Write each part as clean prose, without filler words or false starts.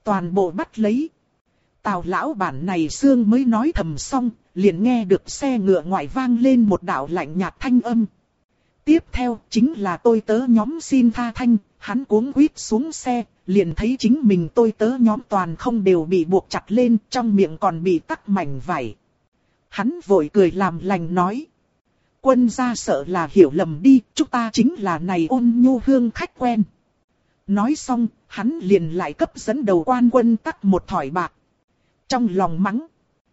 toàn bộ bắt lấy. Tào lão bản này xương mới nói thầm xong, liền nghe được xe ngựa ngoại vang lên một đạo lạnh nhạt thanh âm. Tiếp theo chính là tôi tớ nhóm xin tha thanh, hắn cuống quýt xuống xe, liền thấy chính mình tôi tớ nhóm toàn không đều bị buộc chặt lên, trong miệng còn bị tắc mảnh vải. Hắn vội cười làm lành nói. Quân gia sợ là hiểu lầm đi, chúng ta chính là này Ôn Nhu Hương khách quen. Nói xong, hắn liền lại cấp dẫn đầu quan quân tắc một thỏi bạc. Trong lòng mắng.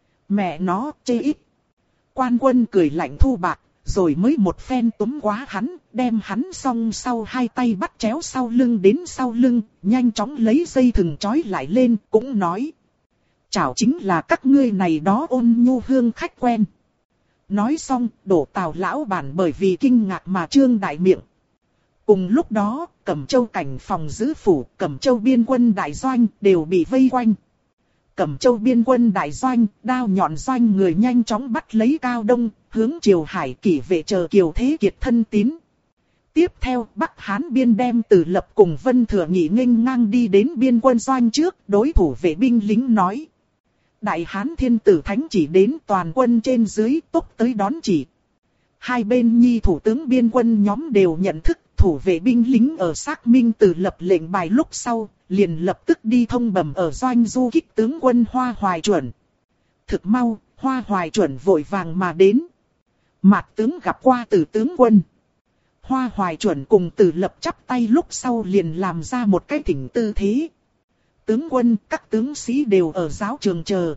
Mẹ nó, chê ít. Quan quân cười lạnh thu bạc, rồi mới một phen túm quá hắn, đem hắn song sau hai tay bắt chéo sau lưng đến sau lưng, nhanh chóng lấy dây thừng trói lại lên, cũng nói. Chảo chính là các ngươi này đó Ôn Nhu Hương khách quen. Nói xong, đổ Tào lão bản bởi vì kinh ngạc mà trương đại miệng. Cùng lúc đó, Cẩm Châu cảnh phòng giữ phủ, Cẩm Châu biên quân đại doanh đều bị vây quanh. Cẩm Châu biên quân đại doanh, đao nhọn doanh người nhanh chóng bắt lấy Cao Đông, hướng Triều Hải Kỷ vệ chờ Kiều Thế Kiệt thân tín. Tiếp theo, Bắc Hán biên đem Từ Lập cùng Vân Thừa Nghị nghênh ngang đi đến biên quân doanh trước, đối thủ vệ binh lính nói. Đại Hán Thiên Tử Thánh chỉ đến toàn quân trên dưới tốc tới đón chỉ. Hai bên nhi thủ tướng biên quân nhóm đều nhận thức, thủ vệ binh lính ở xác minh Từ Lập lệnh bài lúc sau, liền lập tức đi thông bẩm ở doanh du kích tướng quân Hoa Hoài Chuẩn. Thực mau, Hoa Hoài Chuẩn vội vàng mà đến. Mạt tướng gặp qua Từ tướng quân. Hoa Hoài Chuẩn cùng Từ Lập chắp tay lúc sau liền làm ra một cái thỉnh tư thế. Tướng quân, các tướng sĩ đều ở giáo trường chờ.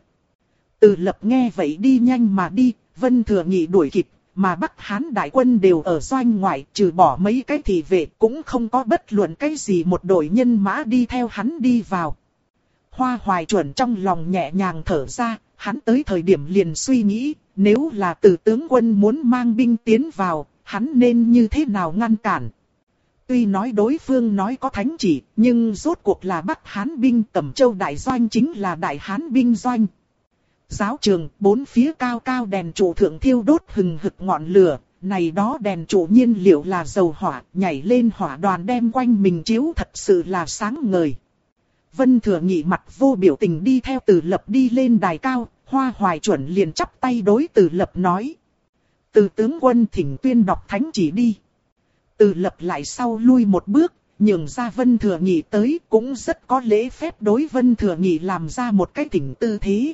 Từ Lập nghe vậy đi nhanh mà đi, Vân Thừa Nghị đuổi kịp, mà Bắc Hán đại quân đều ở doanh ngoại, trừ bỏ mấy cái thị vệ cũng không có bất luận cái gì một đội nhân mã đi theo hắn đi vào. Hoa Hoài Chuẩn trong lòng nhẹ nhàng thở ra, hắn tới thời điểm liền suy nghĩ, nếu là Từ tướng quân muốn mang binh tiến vào, hắn nên như thế nào ngăn cản. Tuy nói đối phương nói có thánh chỉ, nhưng rốt cuộc là Bắc Hán binh, Cẩm Châu đại doanh chính là Đại Hán binh doanh. Giáo trường, bốn phía cao cao đèn trụ thượng thiêu đốt hừng hực ngọn lửa, này đó đèn trụ nhiên liệu là dầu hỏa, nhảy lên hỏa đoàn đem quanh mình chiếu thật sự là sáng ngời. Vân Thừa Nghị mặt vô biểu tình đi theo Từ Lập đi lên đài cao, Hoa Hoài Chuẩn liền chắp tay đối Từ Lập nói. Từ tướng quân thỉnh tuyên đọc thánh chỉ đi. Từ Lập lại sau lui một bước, nhường ra Vân Thừa Nghị tới, cũng rất có lễ phép đối Vân Thừa Nghị làm ra một cái thỉnh tư thế.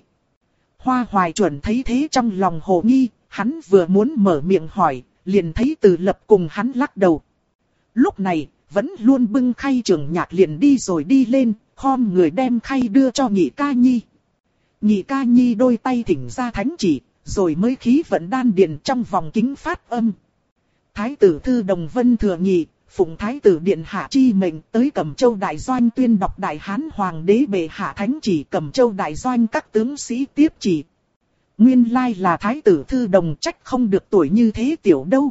Hoa Hoài Chuẩn thấy thế trong lòng hồ nghi, hắn vừa muốn mở miệng hỏi, liền thấy Từ Lập cùng hắn lắc đầu. Lúc này, vẫn luôn bưng khay trưởng nhạc liền đi rồi đi lên, khom người đem khay đưa cho Nhị Ca Nhi. Nhị Ca Nhi đôi tay thỉnh ra thánh chỉ, rồi mới khí vận đan điền trong vòng kính phát âm. Thái tử thư đồng Vân Thừa Nghị, phụng Thái tử điện hạ chi mệnh tới Cẩm Châu đại doanh tuyên đọc Đại Hán Hoàng đế bệ hạ thánh chỉ, Cẩm Châu đại doanh các tướng sĩ tiếp chỉ. Nguyên lai là Thái tử thư đồng, trách không được tuổi như thế tiểu đâu.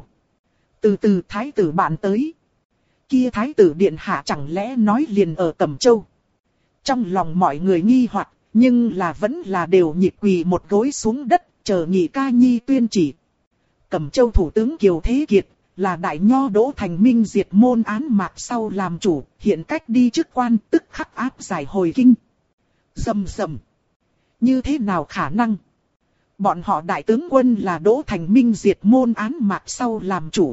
Từ từ Thái tử bạn tới. Kia Thái tử điện hạ chẳng lẽ nói liền ở Cẩm Châu. Trong lòng mọi người nghi hoặc, nhưng là vẫn là đều nhịp quỳ một gối xuống đất, chờ Nhị Ca Nhi tuyên chỉ. Cẩm Châu thủ tướng Kiều Thế Kiệt, là đại nho Đỗ Thành Minh diệt môn án mạc sau làm chủ, hiện cách đi chức quan tức khắc áp giải hồi kinh. Rầm rầm. Như thế nào khả năng? Bọn họ đại tướng quân là Đỗ Thành Minh diệt môn án mạc sau làm chủ.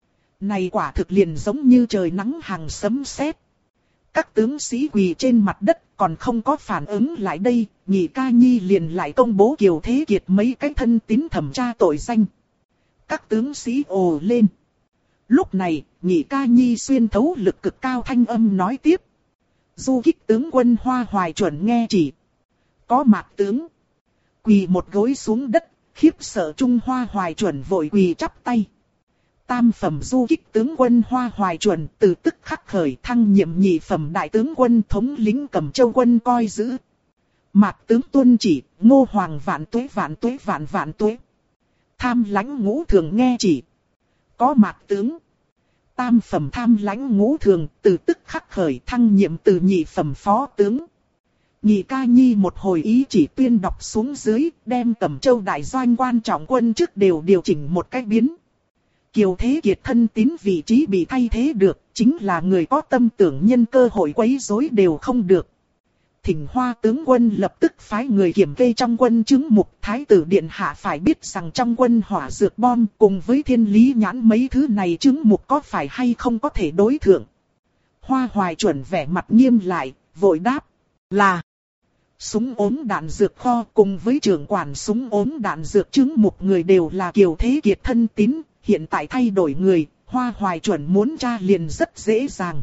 Này quả thực liền giống như trời nắng hàng sấm sét. Các tướng sĩ quỳ trên mặt đất còn không có phản ứng lại đây, Nhị Ca Nhi liền lại công bố Kiều Thế Kiệt mấy cái thân tín thẩm tra tội danh. Các tướng sĩ ồ lên. Lúc này, Nhị Ca Nhi xuyên thấu lực cực cao thanh âm nói tiếp. Du kích tướng quân Hoa Hoài Chuẩn nghe chỉ. Có mạc tướng. Quỳ một gối xuống đất, khiếp sợ Trung Hoa Hoài Chuẩn vội quỳ chắp tay. Tam phẩm du kích tướng quân Hoa Hoài Chuẩn từ tức khắc khởi thăng nhiệm nhị phẩm đại tướng quân thống lĩnh Cẩm Châu quân coi giữ. Mạc tướng tuân chỉ, Ngô Hoàng vạn tuế vạn tuế vạn vạn tuế. Tham lãnh ngũ thường nghe chỉ. Có mạc tướng. Tam phẩm tham lãnh ngũ thường từ tức khắc khởi thăng nhiệm từ nhị phẩm phó tướng. Nhị Ca Nhi một hồi ý chỉ tuyên đọc xuống dưới, đem Cẩm Châu đại doanh quan trọng quân chức đều điều chỉnh một cách biến. Kiều Thế Kiệt thân tín vị trí bị thay thế được, chính là người có tâm tưởng nhân cơ hội quấy rối đều không được. Thỉnh Hoa tướng quân lập tức phái người kiểm kê trong quân chứng mục. Thái tử điện hạ phải biết rằng trong quân hỏa dược bom cùng với thiên lý nhãn mấy thứ này chứng mục có phải hay không có thể đối thượng. Hoa Hoài Chuẩn vẻ mặt nghiêm lại, vội đáp là súng ốm đạn dược kho cùng với trưởng quản súng ốm đạn dược chứng mục người đều là Kiều Thế Kiệt thân tín. Hiện tại thay đổi người, Hoa Hoài Chuẩn muốn tra liền rất dễ dàng.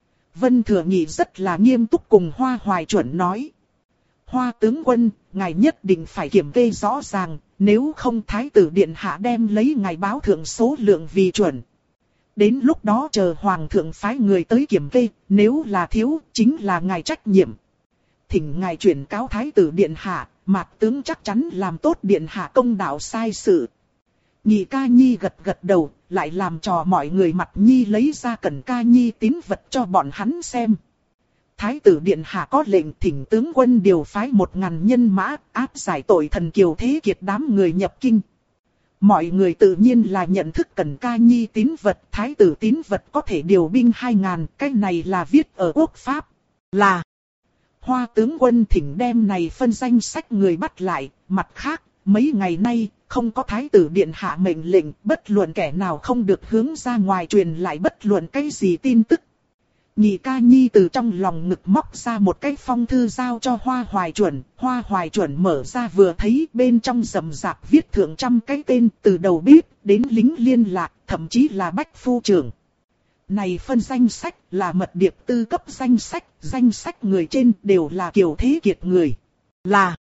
Vân Thừa Nhị rất là nghiêm túc cùng Hoa Hoài Chuẩn nói. Hoa tướng quân, ngài nhất định phải kiểm kê rõ ràng, nếu không Thái tử điện hạ đem lấy ngài báo thượng số lượng vì chuẩn. Đến lúc đó chờ Hoàng thượng phái người tới kiểm kê, nếu là thiếu, chính là ngài trách nhiệm. Thỉnh ngài chuyển cáo Thái tử điện hạ, Mạc tướng chắc chắn làm tốt điện hạ công đạo sai sự. Nhị ca nhi gật gật đầu, lại làm trò mọi người mặt nhi lấy ra Cẩn Ca Nhi tín vật cho bọn hắn xem. Thái tử điện hạ có lệnh thỉnh tướng quân điều phái 1000 nhân mã áp giải tội thần Kiều Thế Kiệt đám người nhập kinh. Mọi người tự nhiên là nhận thức Cẩn Ca Nhi tín vật, thái tử tín vật có thể điều binh 2000, cái này là viết ở quốc pháp. Là Hoa tướng quân thỉnh đem này phân danh sách người bắt lại, mặt khác, mấy ngày nay, không có thái tử điện hạ mệnh lệnh, bất luận kẻ nào không được hướng ra ngoài truyền lại bất luận cái gì tin tức. Nhị ca nhi từ trong lòng ngực móc ra một cái phong thư giao cho Hoa Hoài Chuẩn. Hoa Hoài Chuẩn mở ra vừa thấy bên trong rậm rạp viết thượng trăm cái tên từ đầu bếp đến lính liên lạc, thậm chí là bách phu trưởng. Này phân danh sách là mật điệp tư cấp danh sách người trên đều là Kiều Thế Kiệt người. Là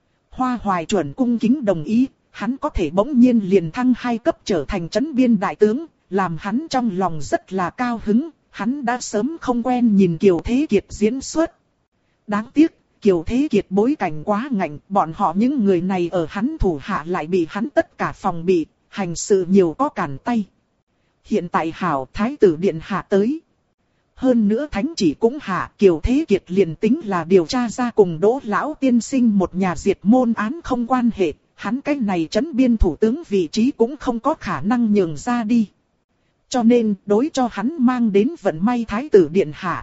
Hoa Hoài Chuẩn cung kính đồng ý, hắn có thể bỗng nhiên liền thăng 2 cấp trở thành trấn biên đại tướng, làm hắn trong lòng rất là cao hứng. Hắn đã sớm không quen nhìn Kiều Thế Kiệt diễn xuất. Đáng tiếc, Kiều Thế Kiệt bối cảnh quá ngạnh, bọn họ những người này ở hắn thủ hạ lại bị hắn tất cả phòng bị, hành sự nhiều có cản tay. Hiện tại hảo thái tử điện hạ tới. Hơn nữa thánh chỉ cũng hạ, Kiều Thế Kiệt liền tính là điều tra ra cùng Đỗ lão tiên sinh một nhà diệt môn án không quan hệ, hắn cái này trấn biên thủ tướng vị trí cũng không có khả năng nhường ra đi. Cho nên đối cho hắn mang đến vận may thái tử điện hạ.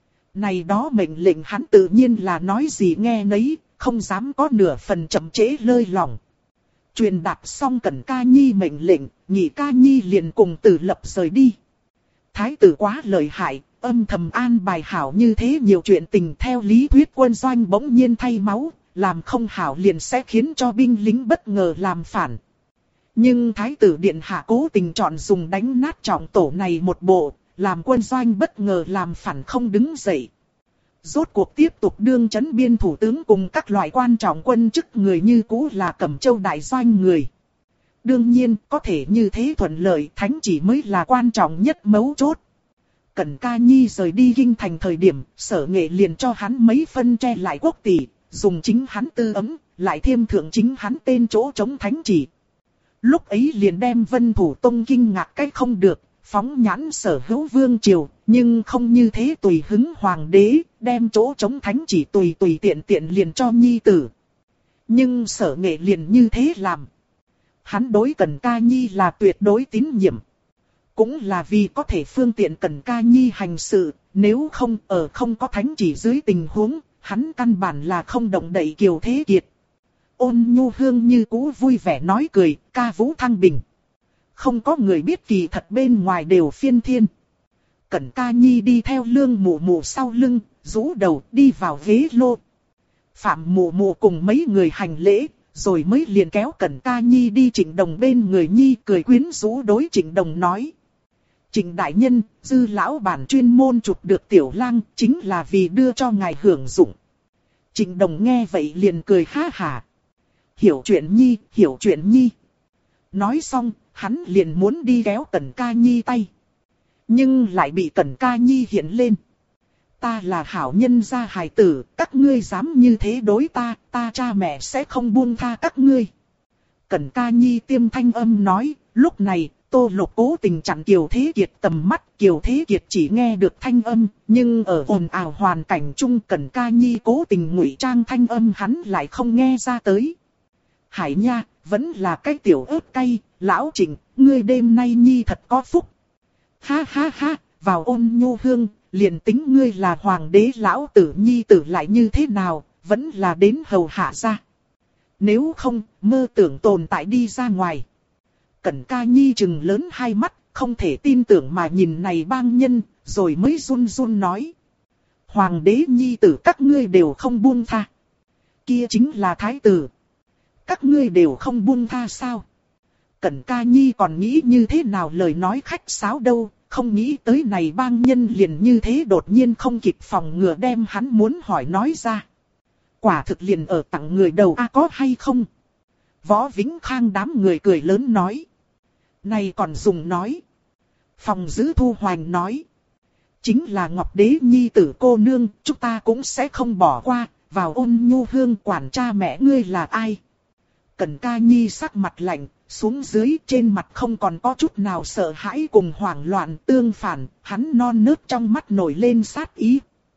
Này đó mệnh lệnh hắn tự nhiên là nói gì nghe nấy, không dám có nửa phần chậm trễ lơi lòng. Truyền đạt xong Cẩn Ca Nhi mệnh lệnh, Nhị Ca Nhi liền cùng Tử Lập rời đi. Thái tử quá lợi hại, âm thầm an bài hảo như thế nhiều chuyện tình theo lý thuyết quân doanh bỗng nhiên thay máu, làm không hảo liền sẽ khiến cho binh lính bất ngờ làm phản. Nhưng Thái tử điện hạ cố tình chọn dùng đánh nát trọng tổ này một bộ, làm quân doanh bất ngờ làm phản không đứng dậy. Rốt cuộc tiếp tục đương trấn biên thủ tướng cùng các loại quan trọng quân chức người như cũ là Cẩm Châu đại doanh người. Đương nhiên có thể như thế thuận lợi thánh chỉ mới là quan trọng nhất mấu chốt. Cẩn Ca Nhi rời đi kinh thành thời điểm, Sở Nghệ liền cho hắn mấy phân tre lại quốc tỷ, dùng chính hắn tư ấm, lại thêm thượng chính hắn tên chỗ chống thánh chỉ. Lúc ấy liền đem Vân Thủ Tông kinh ngạc cách không được, phóng nhãn Sở Hữu vương triều, nhưng không như thế tùy hứng hoàng đế, đem chỗ chống thánh chỉ tùy tiện liền cho nhi tử. Nhưng Sở Nghệ liền như thế làm. Hắn đối Cẩn Ca Nhi là tuyệt đối tín nhiệm. Cũng là vì có thể phương tiện Cẩn Ca Nhi hành sự, nếu không ở không có thánh chỉ dưới tình huống, hắn căn bản là không động đậy Kiều Thế Kiệt. Ôn Nhu Hương như cũ vui vẻ nói cười, ca vũ thăng bình. Không có người biết kỳ thật bên ngoài đều phiên thiên. Cẩn Ca Nhi đi theo Lương Mụ Mụ sau lưng, rũ đầu đi vào ghế lô. Phạm Mụ Mụ cùng mấy người hành lễ, rồi mới liền kéo Cẩn Ca Nhi đi Trịnh Đồng bên người Nhi cười quyến rũ đối Trịnh Đồng nói. Trịnh đại nhân, Dư lão bản chuyên môn chụp được tiểu lang chính là vì đưa cho ngài hưởng dụng. Trịnh Đồng nghe vậy liền cười ha hả. Hiểu chuyện Nhi, hiểu chuyện Nhi. Nói xong, hắn liền muốn đi kéo Cẩn Ca Nhi tay. Nhưng lại bị Cẩn Ca Nhi hiện lên. Ta là hảo nhân gia hài tử, các ngươi dám như thế đối ta, ta cha mẹ sẽ không buông tha các ngươi. Cẩn Ca Nhi tiêm thanh âm nói, lúc này, Tô Lục cố tình chặn Kiều Thế Kiệt tầm mắt, Kiều Thế Kiệt chỉ nghe được thanh âm, nhưng ở ồn ào hoàn cảnh chung Cẩn Ca Nhi cố tình ngụy trang thanh âm hắn lại không nghe ra tới. Hải nha, vẫn là cái tiểu ớt cay, lão Trịnh, ngươi đêm nay Nhi thật có phúc. Ha ha ha, vào Ôn Nhu Hương, Liền tính ngươi là hoàng đế lão tử nhi tử lại như thế nào, vẫn là đến hầu hạ ra. Nếu không, mơ tưởng tồn tại đi ra ngoài. Cẩn Ca Nhi trừng lớn hai mắt, không thể tin tưởng mà nhìn này bang nhân, rồi mới run run nói. Hoàng đế nhi tử các ngươi đều không buông tha. Kia chính là thái tử. Các ngươi đều không buông tha sao? Cẩn Ca Nhi còn nghĩ như thế nào lời nói khách sáo đâu, không nghĩ tới này bang nhân liền như thế đột nhiên không kịp phòng ngừa đem hắn muốn hỏi nói ra. Quả thực liền ở tặng người đầu có hay không? Võ Vĩnh Khang đám người cười lớn nói. Này còn dùng nói. Phòng giữ Thu Hoành nói. Chính là Ngọc Đế nhi tử cô nương, chúng ta cũng sẽ không bỏ qua, vào Ôn Nhu Hương quản cha mẹ ngươi là ai. Cẩn Ca Nhi sắc mặt lạnh, xuống dưới trên mặt không còn có chút nào sợ hãi cùng hoảng loạn tương phản, hắn non nớt trong mắt nổi lên sát ý.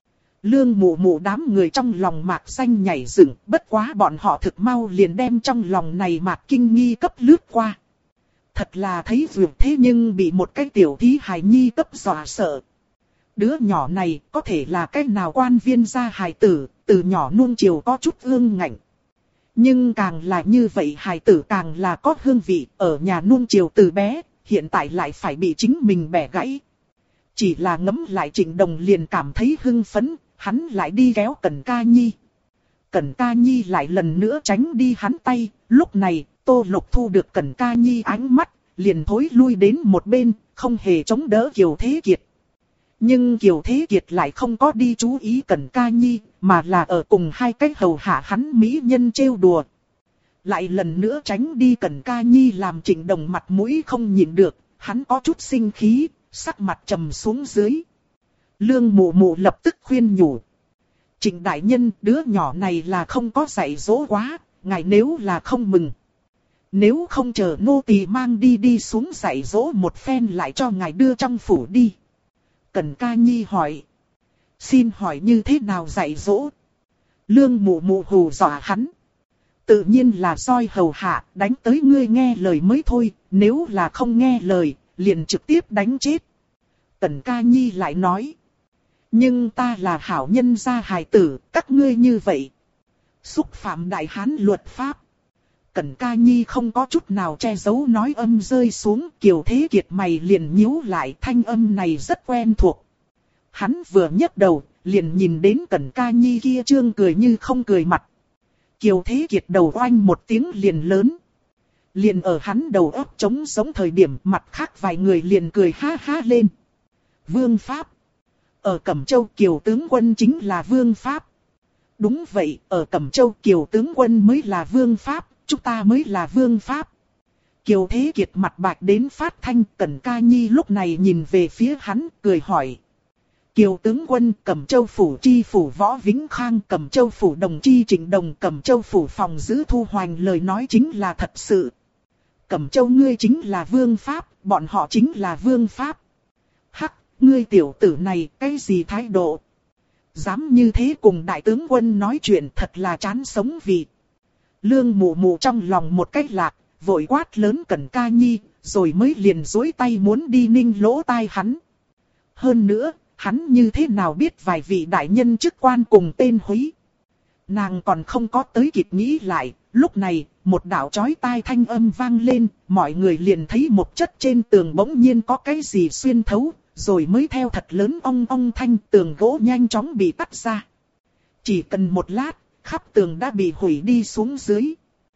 Lương Mụ Mụ đám người trong lòng mạc xanh nhảy dựng, bất quá bọn họ thực mau liền đem trong lòng này mạc kinh nghi cấp lướt qua. Thật là thấy vượt thế nhưng bị một cái tiểu thí hài nhi cấp dọa sợ. Đứa nhỏ này có thể là cái nào quan viên gia hài tử, từ nhỏ nuông chiều có chút ương ngạnh. Nhưng càng là như vậy hài tử càng là có hương vị, ở nhà nuông chiều từ bé, hiện tại lại phải bị chính mình bẻ gãy. Chỉ là ngẫm lại Trịnh Đồng liền cảm thấy hưng phấn, hắn lại đi kéo Cẩn Ca Nhi. Cẩn Ca Nhi lại lần nữa tránh đi hắn tay, lúc này Tô Lục thu được Cẩn Ca Nhi ánh mắt, liền thối lui đến một bên, không hề chống đỡ Kiều Thế Kiệt. Nhưng Kiều Thế Kiệt lại không có đi chú ý Cẩn Ca Nhi, mà là ở cùng hai cái hầu hạ hắn mỹ nhân trêu đùa. Lại lần nữa tránh đi Cẩn Ca Nhi làm Trịnh Đồng mặt mũi không nhịn được, hắn có chút sinh khí, sắc mặt trầm xuống dưới. Lương Mụ Mụ lập tức khuyên nhủ. Trịnh đại nhân, đứa nhỏ này là không có dạy dỗ quá, ngài nếu là không mừng. Nếu không chờ nô tỳ mang đi xuống dạy dỗ một phen lại cho ngài đưa trong phủ đi. Cẩn Ca Nhi hỏi. Xin hỏi như thế nào dạy dỗ? Lương Mụ Mụ hù dọa hắn. Tự nhiên là soi hầu hạ, đánh tới ngươi nghe lời mới thôi, nếu là không nghe lời, liền trực tiếp đánh chết. Cẩn Ca Nhi lại nói. Nhưng ta là hảo nhân gia hài tử, các ngươi như vậy. Xúc phạm đại hán luật pháp. Cẩn Ca Nhi không có chút nào che giấu nói âm rơi xuống, Kiều Thế Kiệt mày liền nhíu lại, thanh âm này rất quen thuộc. Hắn vừa nhấc đầu, liền nhìn đến Cẩn Ca Nhi kia trương cười như không cười mặt. Kiều Thế Kiệt đầu oanh một tiếng liền lớn. Liền ở hắn đầu óc trống sống thời điểm, mặt khác vài người liền cười ha ha lên. Vương Pháp. Ở Cẩm Châu Kiều tướng quân chính là Vương Pháp. Đúng vậy, ở Cẩm Châu Kiều tướng quân mới là Vương Pháp, chúng ta mới là Vương Pháp. Kiều Thế Kiệt mặt bạch đến phát thanh. Cẩn Ca Nhi lúc này nhìn về phía hắn, cười hỏi. Kiều tướng quân, Cẩm Châu phủ chi phủ Võ Vĩnh Khang, Cẩm Châu phủ đồng chi Trịnh Đồng, Cẩm Châu phủ phòng giữ Thu Hoành lời nói chính là thật sự. Cẩm Châu ngươi chính là Vương Pháp, bọn họ chính là Vương Pháp. Hắc, ngươi tiểu tử này, cái gì thái độ? Dám như thế cùng đại tướng quân nói chuyện, thật là chán sống vì. Lương Mụ Mụ trong lòng một cách lạc, vội quát lớn Cẩn Ca Nhi, rồi mới liền duỗi tay muốn đi ninh lỗ tai hắn. Hơn nữa, hắn như thế nào biết vài vị đại nhân chức quan cùng tên húy. Nàng còn không có tới kịp nghĩ lại, lúc này, một đạo chói tai thanh âm vang lên, mọi người liền thấy một chất trên tường bỗng nhiên có cái gì xuyên thấu, rồi mới theo thật lớn ong ong thanh tường gỗ nhanh chóng bị cắt ra. Chỉ cần một lát, khắp tường đã bị hủy đi xuống dưới.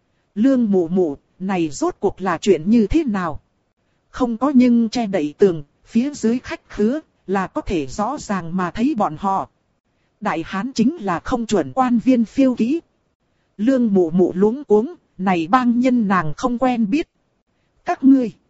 Lương Mụ Mụ, này rốt cuộc là chuyện như thế nào? Không có nhưng che đậy tường, phía dưới khách khứa, là có thể rõ ràng mà thấy bọn họ. Đại hán chính là không chuẩn quan viên phiêu kỹ. Lương Mụ Mụ luống cuống, này bang nhân nàng không quen biết. Các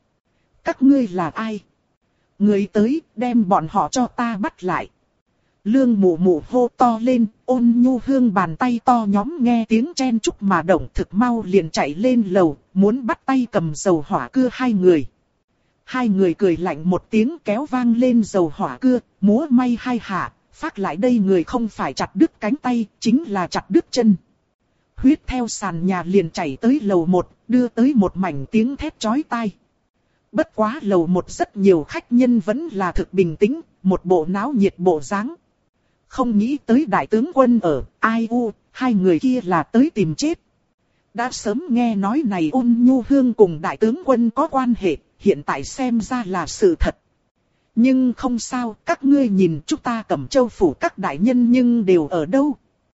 ngươi là ai? Người tới, đem bọn họ cho ta bắt lại. Lương Mụ Mụ hô to lên, Ôn Nhu Hương bàn tay to nhóm nghe tiếng chen chúc mà động thực mau liền chạy lên lầu, muốn bắt tay cầm dầu hỏa cưa hai người. Hai người cười lạnh một tiếng kéo vang lên dầu hỏa cưa, múa may hai hạ, phát lại đây người không phải chặt đứt cánh tay, chính là chặt đứt chân. Huyết theo sàn nhà liền chảy tới lầu 1, đưa tới một mảnh tiếng thét chói tai. Bất quá lầu 1 rất nhiều khách nhân vẫn là thực bình tĩnh, một bộ náo nhiệt bộ dáng. Không nghĩ tới đại tướng quân ở, ai u, hai người kia là tới tìm chết. Đã sớm nghe nói này Ôn Nhu Hương cùng đại tướng quân có quan hệ, hiện tại xem ra là sự thật. Nhưng không sao, các ngươi nhìn chúng ta Cẩm Châu phủ các đại nhân nhưng đều ở đâu.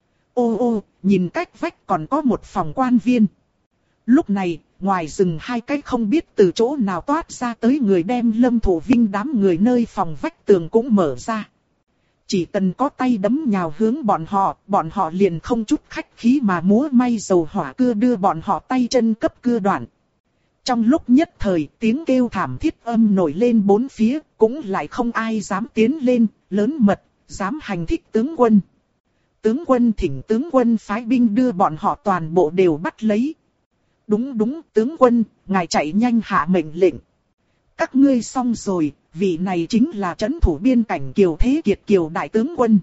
Ô ô, nhìn cách vách còn có một phòng quan viên. Lúc này, ngoài rừng hai cái không biết từ chỗ nào toát ra tới người đem Lâm Thủ Vinh đám người nơi phòng vách tường cũng mở ra. Chỉ cần có tay đấm nhào hướng bọn họ liền không chút khách khí mà múa may dầu hỏa cưa đưa bọn họ tay chân cấp cưa đoạn. Trong lúc nhất thời tiếng kêu thảm thiết âm nổi lên bốn phía, cũng lại không ai dám tiến lên, lớn mật, dám hành thích tướng quân. Tướng quân thỉnh tướng quân phái binh đưa bọn họ toàn bộ đều bắt lấy. Đúng tướng quân, ngài chạy nhanh hạ mệnh lệnh. Các ngươi xong rồi, vị này chính là trấn thủ biên cảnh Kiều Thế Kiệt Kiều đại tướng quân.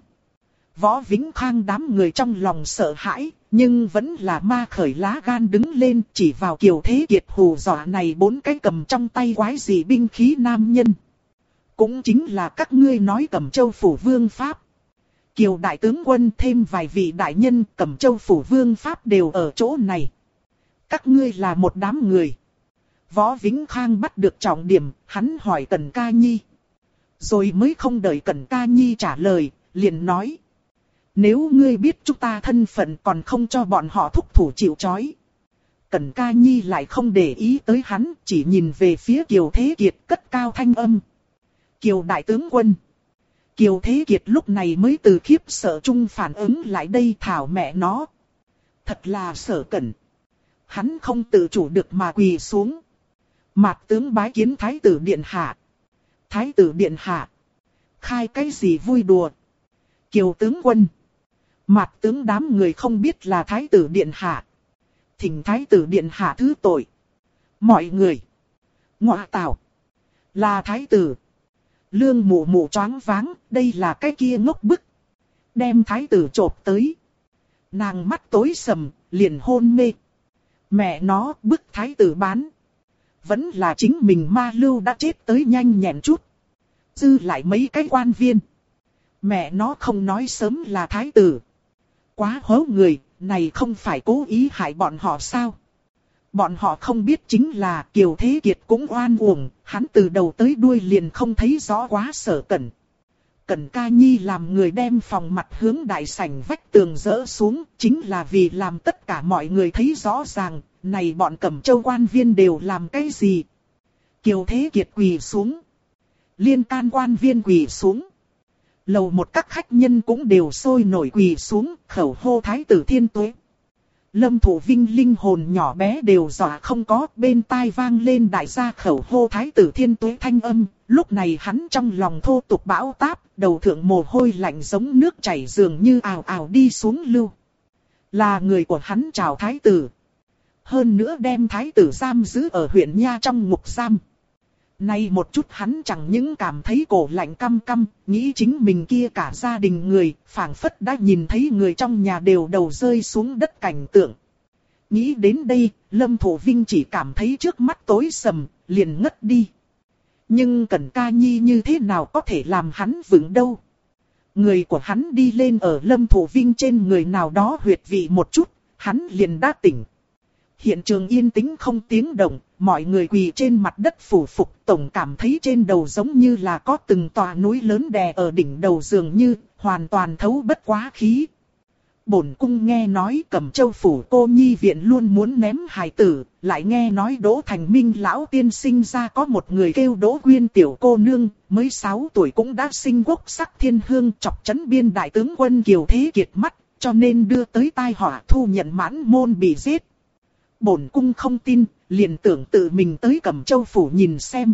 Võ Vĩnh Khang đám người trong lòng sợ hãi, nhưng vẫn là ma khởi lá gan đứng lên chỉ vào Kiều Thế Kiệt hù dọa này bốn cái cầm trong tay quái dị binh khí nam nhân. Cũng chính là các ngươi nói Cẩm Châu phủ vương pháp. Kiều đại tướng quân thêm vài vị đại nhân Cẩm Châu phủ vương pháp đều ở chỗ này. Các ngươi là một đám người. Võ Vĩnh Khang bắt được trọng điểm, hắn hỏi Cẩn Ca Nhi. Rồi mới không đợi Cẩn Ca Nhi trả lời, liền nói. Nếu ngươi biết chúng ta thân phận còn không cho bọn họ thúc thủ chịu trói. Cẩn Ca Nhi lại không để ý tới hắn, chỉ nhìn về phía Kiều Thế Kiệt cất cao thanh âm. Kiều đại tướng quân. Kiều Thế Kiệt lúc này mới từ khiếp sợ chung phản ứng lại đây thảo mẹ nó. Thật là sợ Cẩn. Hắn không tự chủ được mà quỳ xuống. Mạt tướng bái kiến thái tử điện hạ. Thái tử điện hạ. Khai cái gì vui đùa. Kiều tướng quân. Mạt tướng đám người không biết là thái tử điện hạ. Thỉnh thái tử điện hạ thứ tội. Mọi người. Ngọa tào. Là thái tử. Lương mụ mụ choáng váng. Đây là cái kia ngốc bức. Đem thái tử chộp tới. Nàng mắt tối sầm. Liền hôn mê. Mẹ nó bức thái tử bán. Vẫn là chính mình ma lưu đã chết tới nhanh nhẹn chút. Dư lại mấy cái quan viên. Mẹ nó không nói sớm là thái tử. Quá hố người, này không phải cố ý hại bọn họ sao? Bọn họ không biết chính là Kiều Thế Kiệt cũng oan uổng, hắn từ đầu tới đuôi liền không thấy rõ quá sợ Cẩn. Cẩn Ca Nhi làm người đem phòng mặt hướng đại sảnh vách tường dỡ xuống, chính là vì làm tất cả mọi người thấy rõ ràng, này bọn Cẩm Châu quan viên đều làm cái gì? Kiều Thế Kiệt quỳ xuống. Liên can quan viên quỳ xuống. Lầu một các khách nhân cũng đều sôi nổi quỳ xuống, khẩu hô thái tử thiên tuế. Lâm Thủ Vinh linh hồn nhỏ bé đều dọa không có, bên tai vang lên đại gia khẩu hô thái tử thiên tuế thanh âm. Lúc này hắn trong lòng thô tục bão táp, đầu thượng mồ hôi lạnh giống nước chảy dường như ào ào đi xuống lưu. Là người của hắn chào thái tử. Hơn nữa đem thái tử giam giữ ở huyện Nha trong ngục giam. Nay một chút hắn chẳng những cảm thấy cổ lạnh căm căm, nghĩ chính mình kia cả gia đình người, phảng phất đã nhìn thấy người trong nhà đều đầu rơi xuống đất cảnh tượng. Nghĩ đến đây, Lâm Thủ Vinh chỉ cảm thấy trước mắt tối sầm, liền ngất đi. Nhưng Cẩn Ca Nhi như thế nào có thể làm hắn vững đâu. Người của hắn đi lên ở Lâm Thủ Vinh trên người nào đó huyệt vị một chút, hắn liền đã tỉnh. Hiện trường yên tĩnh không tiếng động, mọi người quỳ trên mặt đất phủ phục, tổng cảm thấy trên đầu giống như là có từng tòa núi lớn đè ở đỉnh đầu dường như, hoàn toàn thấu bất quá khí. Bổn cung nghe nói Cẩm Châu phủ cô nhi viện luôn muốn ném hài tử, lại nghe nói Đỗ Thành Minh lão tiên sinh ra có một người kêu Đỗ Quyên tiểu cô nương, mới 6 tuổi cũng đã sinh quốc sắc thiên hương chọc chấn biên đại tướng quân Kiều Thế Kiệt mắt, cho nên đưa tới tai họa thu nhận mãn môn bị giết. Bổn cung không tin, liền tưởng tự mình tới Cẩm Châu phủ nhìn xem.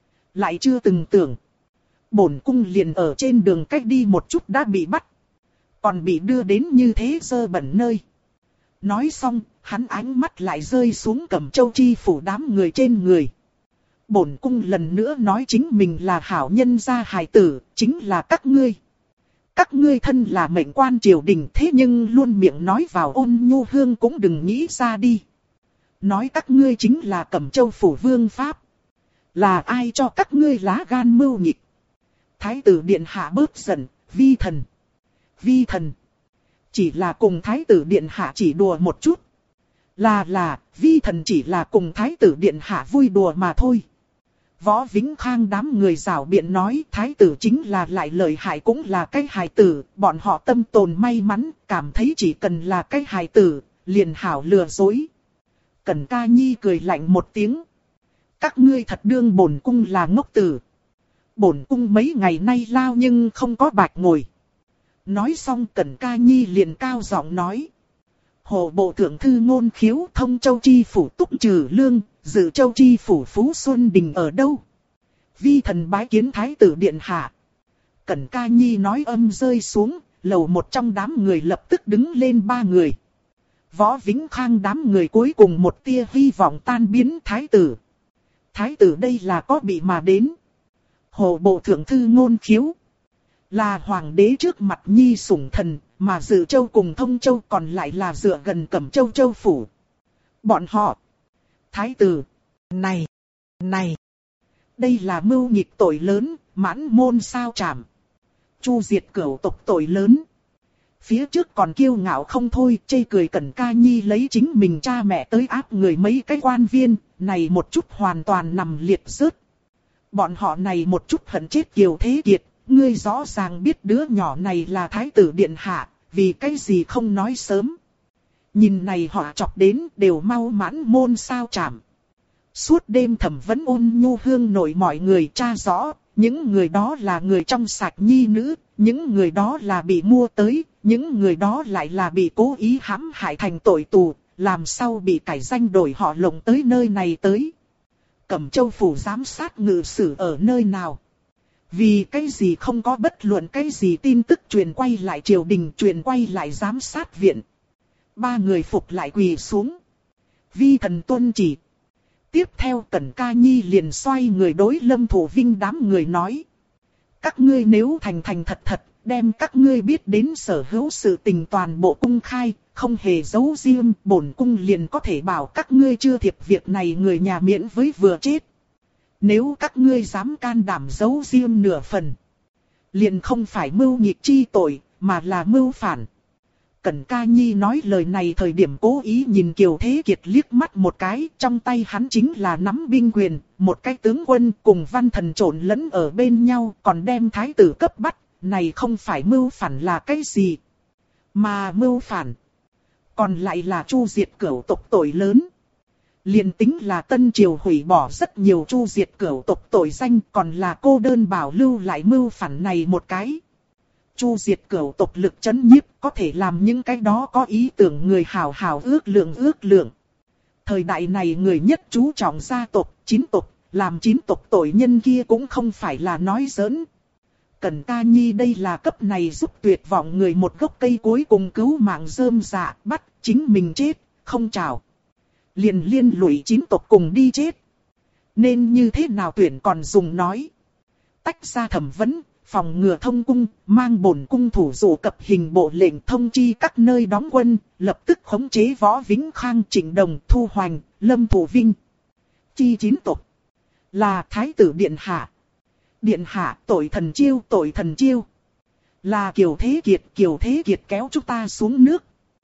Lại chưa từng tưởng. Bổn cung liền ở trên đường cách đi một chút đã bị bắt. Còn bị đưa đến như thế dơ bẩn nơi. Nói xong, hắn ánh mắt lại rơi xuống Cẩm Châu chi phủ đám người trên người. Bổn cung lần nữa nói chính mình là hảo nhân gia hài tử, chính là các ngươi. Các ngươi thân là mệnh quan triều đình thế nhưng luôn miệng nói vào Ôn Nhu Hương cũng đừng nghĩ ra đi. Nói các ngươi chính là Cẩm Châu phủ vương pháp. Là ai cho các ngươi lá gan mưu nhịp? Thái tử điện hạ bớt giận, vi thần. Vi thần. Chỉ là cùng thái tử điện hạ chỉ đùa một chút. Vi thần chỉ là cùng thái tử điện hạ vui đùa mà thôi. Võ Vĩnh Khang đám người rảo biện nói thái tử chính là lại lợi hại cũng là cái hài tử, bọn họ tâm tồn may mắn, cảm thấy chỉ cần là cái hài tử, liền hảo lừa dối. Cẩn Ca Nhi cười lạnh một tiếng. Các ngươi thật đương bổn cung là ngốc tử. Bổn cung mấy ngày nay lao nhưng không có bạch ngồi. Nói xong Cẩn Ca Nhi liền cao giọng nói. Hộ bộ thượng thư Ngôn Khiếu Thông Châu chi phủ Túc Trừ Lương, Dự Châu chi phủ Phú Xuân Đình ở đâu? Vi thần bái kiến thái tử điện hạ. Cẩn Ca Nhi nói âm rơi xuống, lầu một trong đám người lập tức đứng lên ba người. Võ Vĩnh Khang đám người cuối cùng một tia hy vọng tan biến thái tử. Thái tử đây là có bị mà đến. Hộ bộ thượng thư Ngôn Khiếu là hoàng đế trước mặt nhi sủng thần, mà Dự Châu cùng Thông Châu còn lại là dựa gần Cẩm Châu châu phủ. Bọn họ. Thái tử. Này. Đây là mưu nghịch tội lớn, mãn môn sao trảm. Chu diệt cửu tộc tội lớn. Phía trước còn kiêu ngạo không thôi, chê cười Cẩn Ca Nhi lấy chính mình cha mẹ tới áp người mấy cái quan viên, này một chút hoàn toàn nằm liệt rớt. Bọn họ này một chút hận chết Kiều Thế Kiệt, ngươi rõ ràng biết đứa nhỏ này là thái tử điện hạ, vì cái gì không nói sớm. Nhìn này họ chọc đến đều mau mãn môn sao trảm. Suốt đêm thẩm vấn Ôn Nhu Hương nổi mọi người tra rõ, những người đó là người trong sạch nhi nữ, những người đó là bị mua tới, những người đó lại là bị cố ý hãm hại thành tội tù, làm sao bị cải danh đổi họ lộng tới nơi này tới. Cẩm Châu phủ giám sát ngự sử ở nơi nào? Vì cái gì không có bất luận cái gì tin tức truyền quay lại triều đình, truyền quay lại giám sát viện. Ba người phục lại quỳ xuống. Vi thần tuân chỉ. Tiếp theo Cẩn Ca Nhi liền xoay người đối Lâm Thủ Vinh đám người nói. Các ngươi nếu thành thật, đem các ngươi biết đến sở hữu sự tình toàn bộ cung khai, không hề giấu riêng, bổn cung liền có thể bảo các ngươi chưa thiệp việc này người nhà miễn với vừa chết. Nếu các ngươi dám can đảm giấu riêng nửa phần, liền không phải mưu nghịch chi tội, mà là mưu phản. Cẩn Ca Nhi nói lời này thời điểm cố ý nhìn Kiều Thế Kiệt liếc mắt một cái, trong tay hắn chính là nắm binh quyền, một cái tướng quân cùng văn thần trộn lẫn ở bên nhau, còn đem thái tử cấp bắt, này không phải mưu phản là cái gì, mà mưu phản. Còn lại là chu diệt cửu tộc tội lớn. Liền tính là Tân Triều hủy bỏ rất nhiều chu diệt cửu tộc tội danh, còn là cô đơn bảo lưu lại mưu phản này một cái. Chu diệt cửu tộc lực chấn nhiếp có thể làm những cái đó có ý tưởng người hào hào ước lượng. Thời đại này người nhất chú trọng gia tộc, chín tộc, làm chín tộc tội nhân kia cũng không phải là nói giỡn. Cẩn Ca Nhi đây là cấp này giúp tuyệt vọng người một gốc cây cuối cùng cứu mạng rơm dạ, bắt chính mình chết, không chào. Liền liên lụy chín tộc cùng đi chết. Nên như thế nào tuyển còn dùng nói. Tách ra thẩm vấn, phòng ngừa thông cung, mang bổn cung thủ dụ cập hình bộ lệnh thông chi các nơi đóng quân, lập tức khống chế Võ Vĩnh Khang, Trịnh Đồng, Thu Hoành, Lâm Thủ Vinh. Chi chín tộc. Là Thái tử Điện Hạ. Điện Hạ tội thần chiêu. Là Kiều Thế Kiệt kéo chúng ta xuống nước.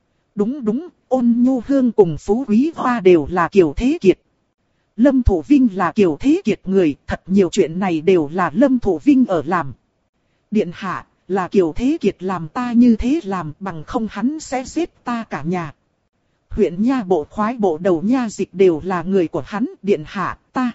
Đúng, Ôn Nhu Hương cùng Phú Quý Hoa đều là Kiều Thế Kiệt. Lâm Thủ Vinh là Kiều Thế Kiệt người, thật nhiều chuyện này đều là Lâm Thủ Vinh ở làm. Điện Hạ, là Kiều Thế Kiệt làm ta như thế làm, bằng không hắn sẽ giết ta cả nhà. Huyện nha bộ khoái bộ đầu nha dịch đều là người của hắn, Điện Hạ, ta.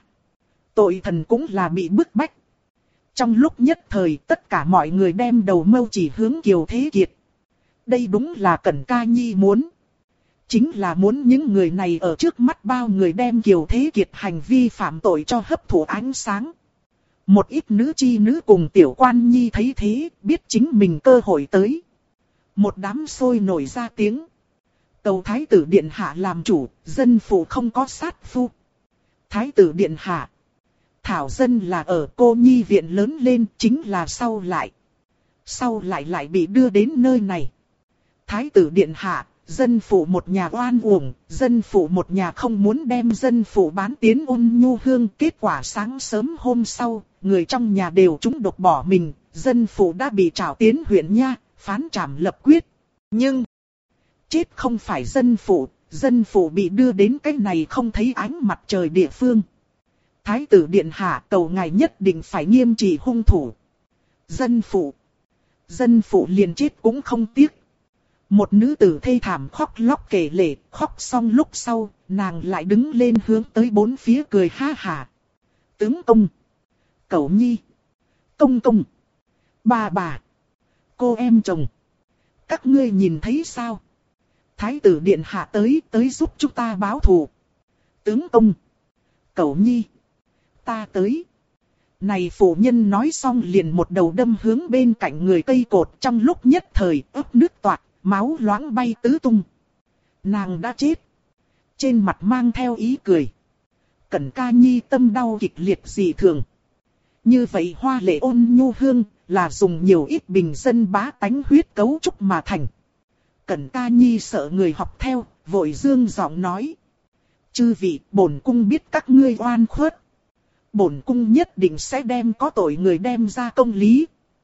Tội thần cũng là bị bức bách. Trong lúc nhất thời tất cả mọi người đem đầu mâu chỉ hướng Kiều Thế Kiệt. Đây đúng là Cẩn Ca Nhi muốn. Chính là muốn những người này ở trước mắt bao người đem Kiều Thế Kiệt hành vi phạm tội cho hấp thụ ánh sáng. Một ít nữ chi nữ cùng tiểu quan nhi thấy thế, biết chính mình cơ hội tới. Một đám sôi nổi ra tiếng. Cầu Thái tử Điện Hạ làm chủ, dân phụ không có sát phu. Thái tử Điện Hạ. Thảo dân là ở cô nhi viện lớn lên, chính là sau lại lại bị đưa đến nơi này. Thái tử Điện Hạ, dân phụ một nhà oan uổng, dân phụ một nhà không muốn đem dân phụ bán tiến Ôn Nhu Hương. Kết quả sáng sớm hôm sau, người trong nhà đều trúng độc bỏ mình, dân phụ đã bị trảo tiến huyện nha, phán trảm lập quyết. Nhưng, chết không phải dân phụ bị đưa đến cái này không thấy ánh mặt trời địa phương. Thái tử điện hạ cầu ngài nhất định phải nghiêm trị hung thủ. Dân phụ liền chết cũng không tiếc. Một nữ tử thê thảm khóc lóc kể lể, khóc xong lúc sau, nàng lại đứng lên hướng tới bốn phía cười ha hả. Tướng công, cẩu nhi, công công, bà, cô em chồng, các ngươi nhìn thấy sao? Thái tử điện hạ tới giúp chúng ta báo thù. Tướng công, cẩu nhi, ta tới. Này phụ nhân nói xong liền một đầu đâm hướng bên cạnh người cây cột, trong lúc nhất thời ấp nước toạc, máu loãng bay tứ tung. Nàng đã chết. Trên mặt mang theo ý cười. Cẩn Ca Nhi tâm đau kịch liệt dị thường. Như vậy hoa lệ Ôn Nhu Hương là dùng nhiều ít bình dân bá tánh huyết cấu trúc mà thành. Cẩn Ca Nhi sợ người học theo, vội dương giọng nói. Chư vị, bổn cung biết các ngươi oan khuất. Bổn cung nhất định sẽ đem có tội người đem ra công lý.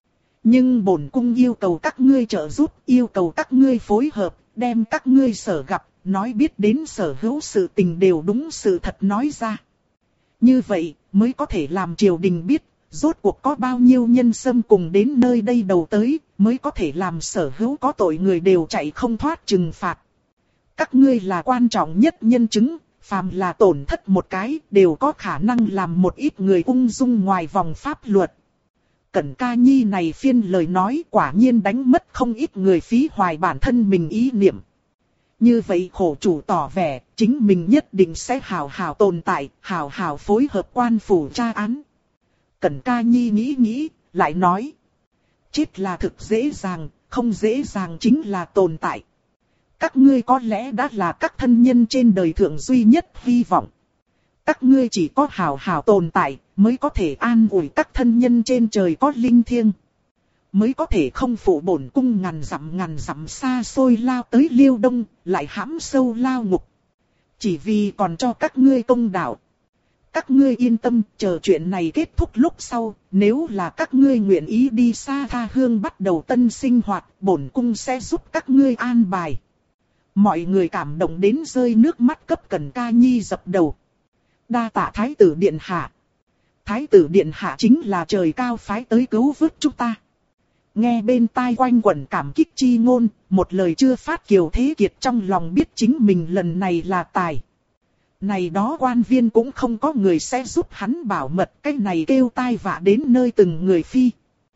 Nhưng bổn cung yêu cầu các ngươi trợ giúp, yêu cầu các ngươi phối hợp, đem các ngươi sở gặp, nói biết đến sở hữu sự tình đều đúng sự thật nói ra. Như vậy, mới có thể làm triều đình biết, rốt cuộc có bao nhiêu nhân xâm cùng đến nơi đây đầu tới, mới có thể làm sở hữu có tội người đều chạy không thoát trừng phạt. Các ngươi là quan trọng nhất nhân chứng, phàm là tổn thất một cái, đều có khả năng làm một ít người ung dung ngoài vòng pháp luật. Cẩn Ca Nhi này phiên lời nói quả nhiên đánh mất không ít người phí hoài bản thân mình ý niệm. Như vậy khổ chủ tỏ vẻ, chính mình nhất định sẽ hào hào tồn tại, hào hào phối hợp quan phủ tra án. Cẩn Ca Nhi nghĩ, lại nói. Chết là thực dễ dàng, không dễ dàng chính là tồn tại. Các ngươi có lẽ đã là các thân nhân trên đời thượng duy nhất hy vọng. Các ngươi chỉ có hào hào tồn tại, mới có thể an ủi các thân nhân trên trời có linh thiêng. Mới có thể không phụ bổn cung ngàn dặm xa xôi lao tới Liêu Đông, lại hãm sâu lao ngục. Chỉ vì còn cho các ngươi công đạo. Các ngươi yên tâm, chờ chuyện này kết thúc lúc sau, nếu là các ngươi nguyện ý đi xa tha hương bắt đầu tân sinh hoạt, bổn cung sẽ giúp các ngươi an bài. Mọi người cảm động đến rơi nước mắt cấp Cẩn Ca Nhi dập đầu. Đa tạ Thái tử điện hạ. Thái tử điện hạ chính là trời cao phái tới cứu vớt chúng ta. Nghe bên tai quanh quẩn cảm kích chi ngôn, một lời chưa phát Kiều Thế Kiệt trong lòng biết chính mình lần này là tài. Này đó quan viên cũng không có người sẽ giúp hắn bảo mật, cái này kêu tai vạ đến nơi từng người phi.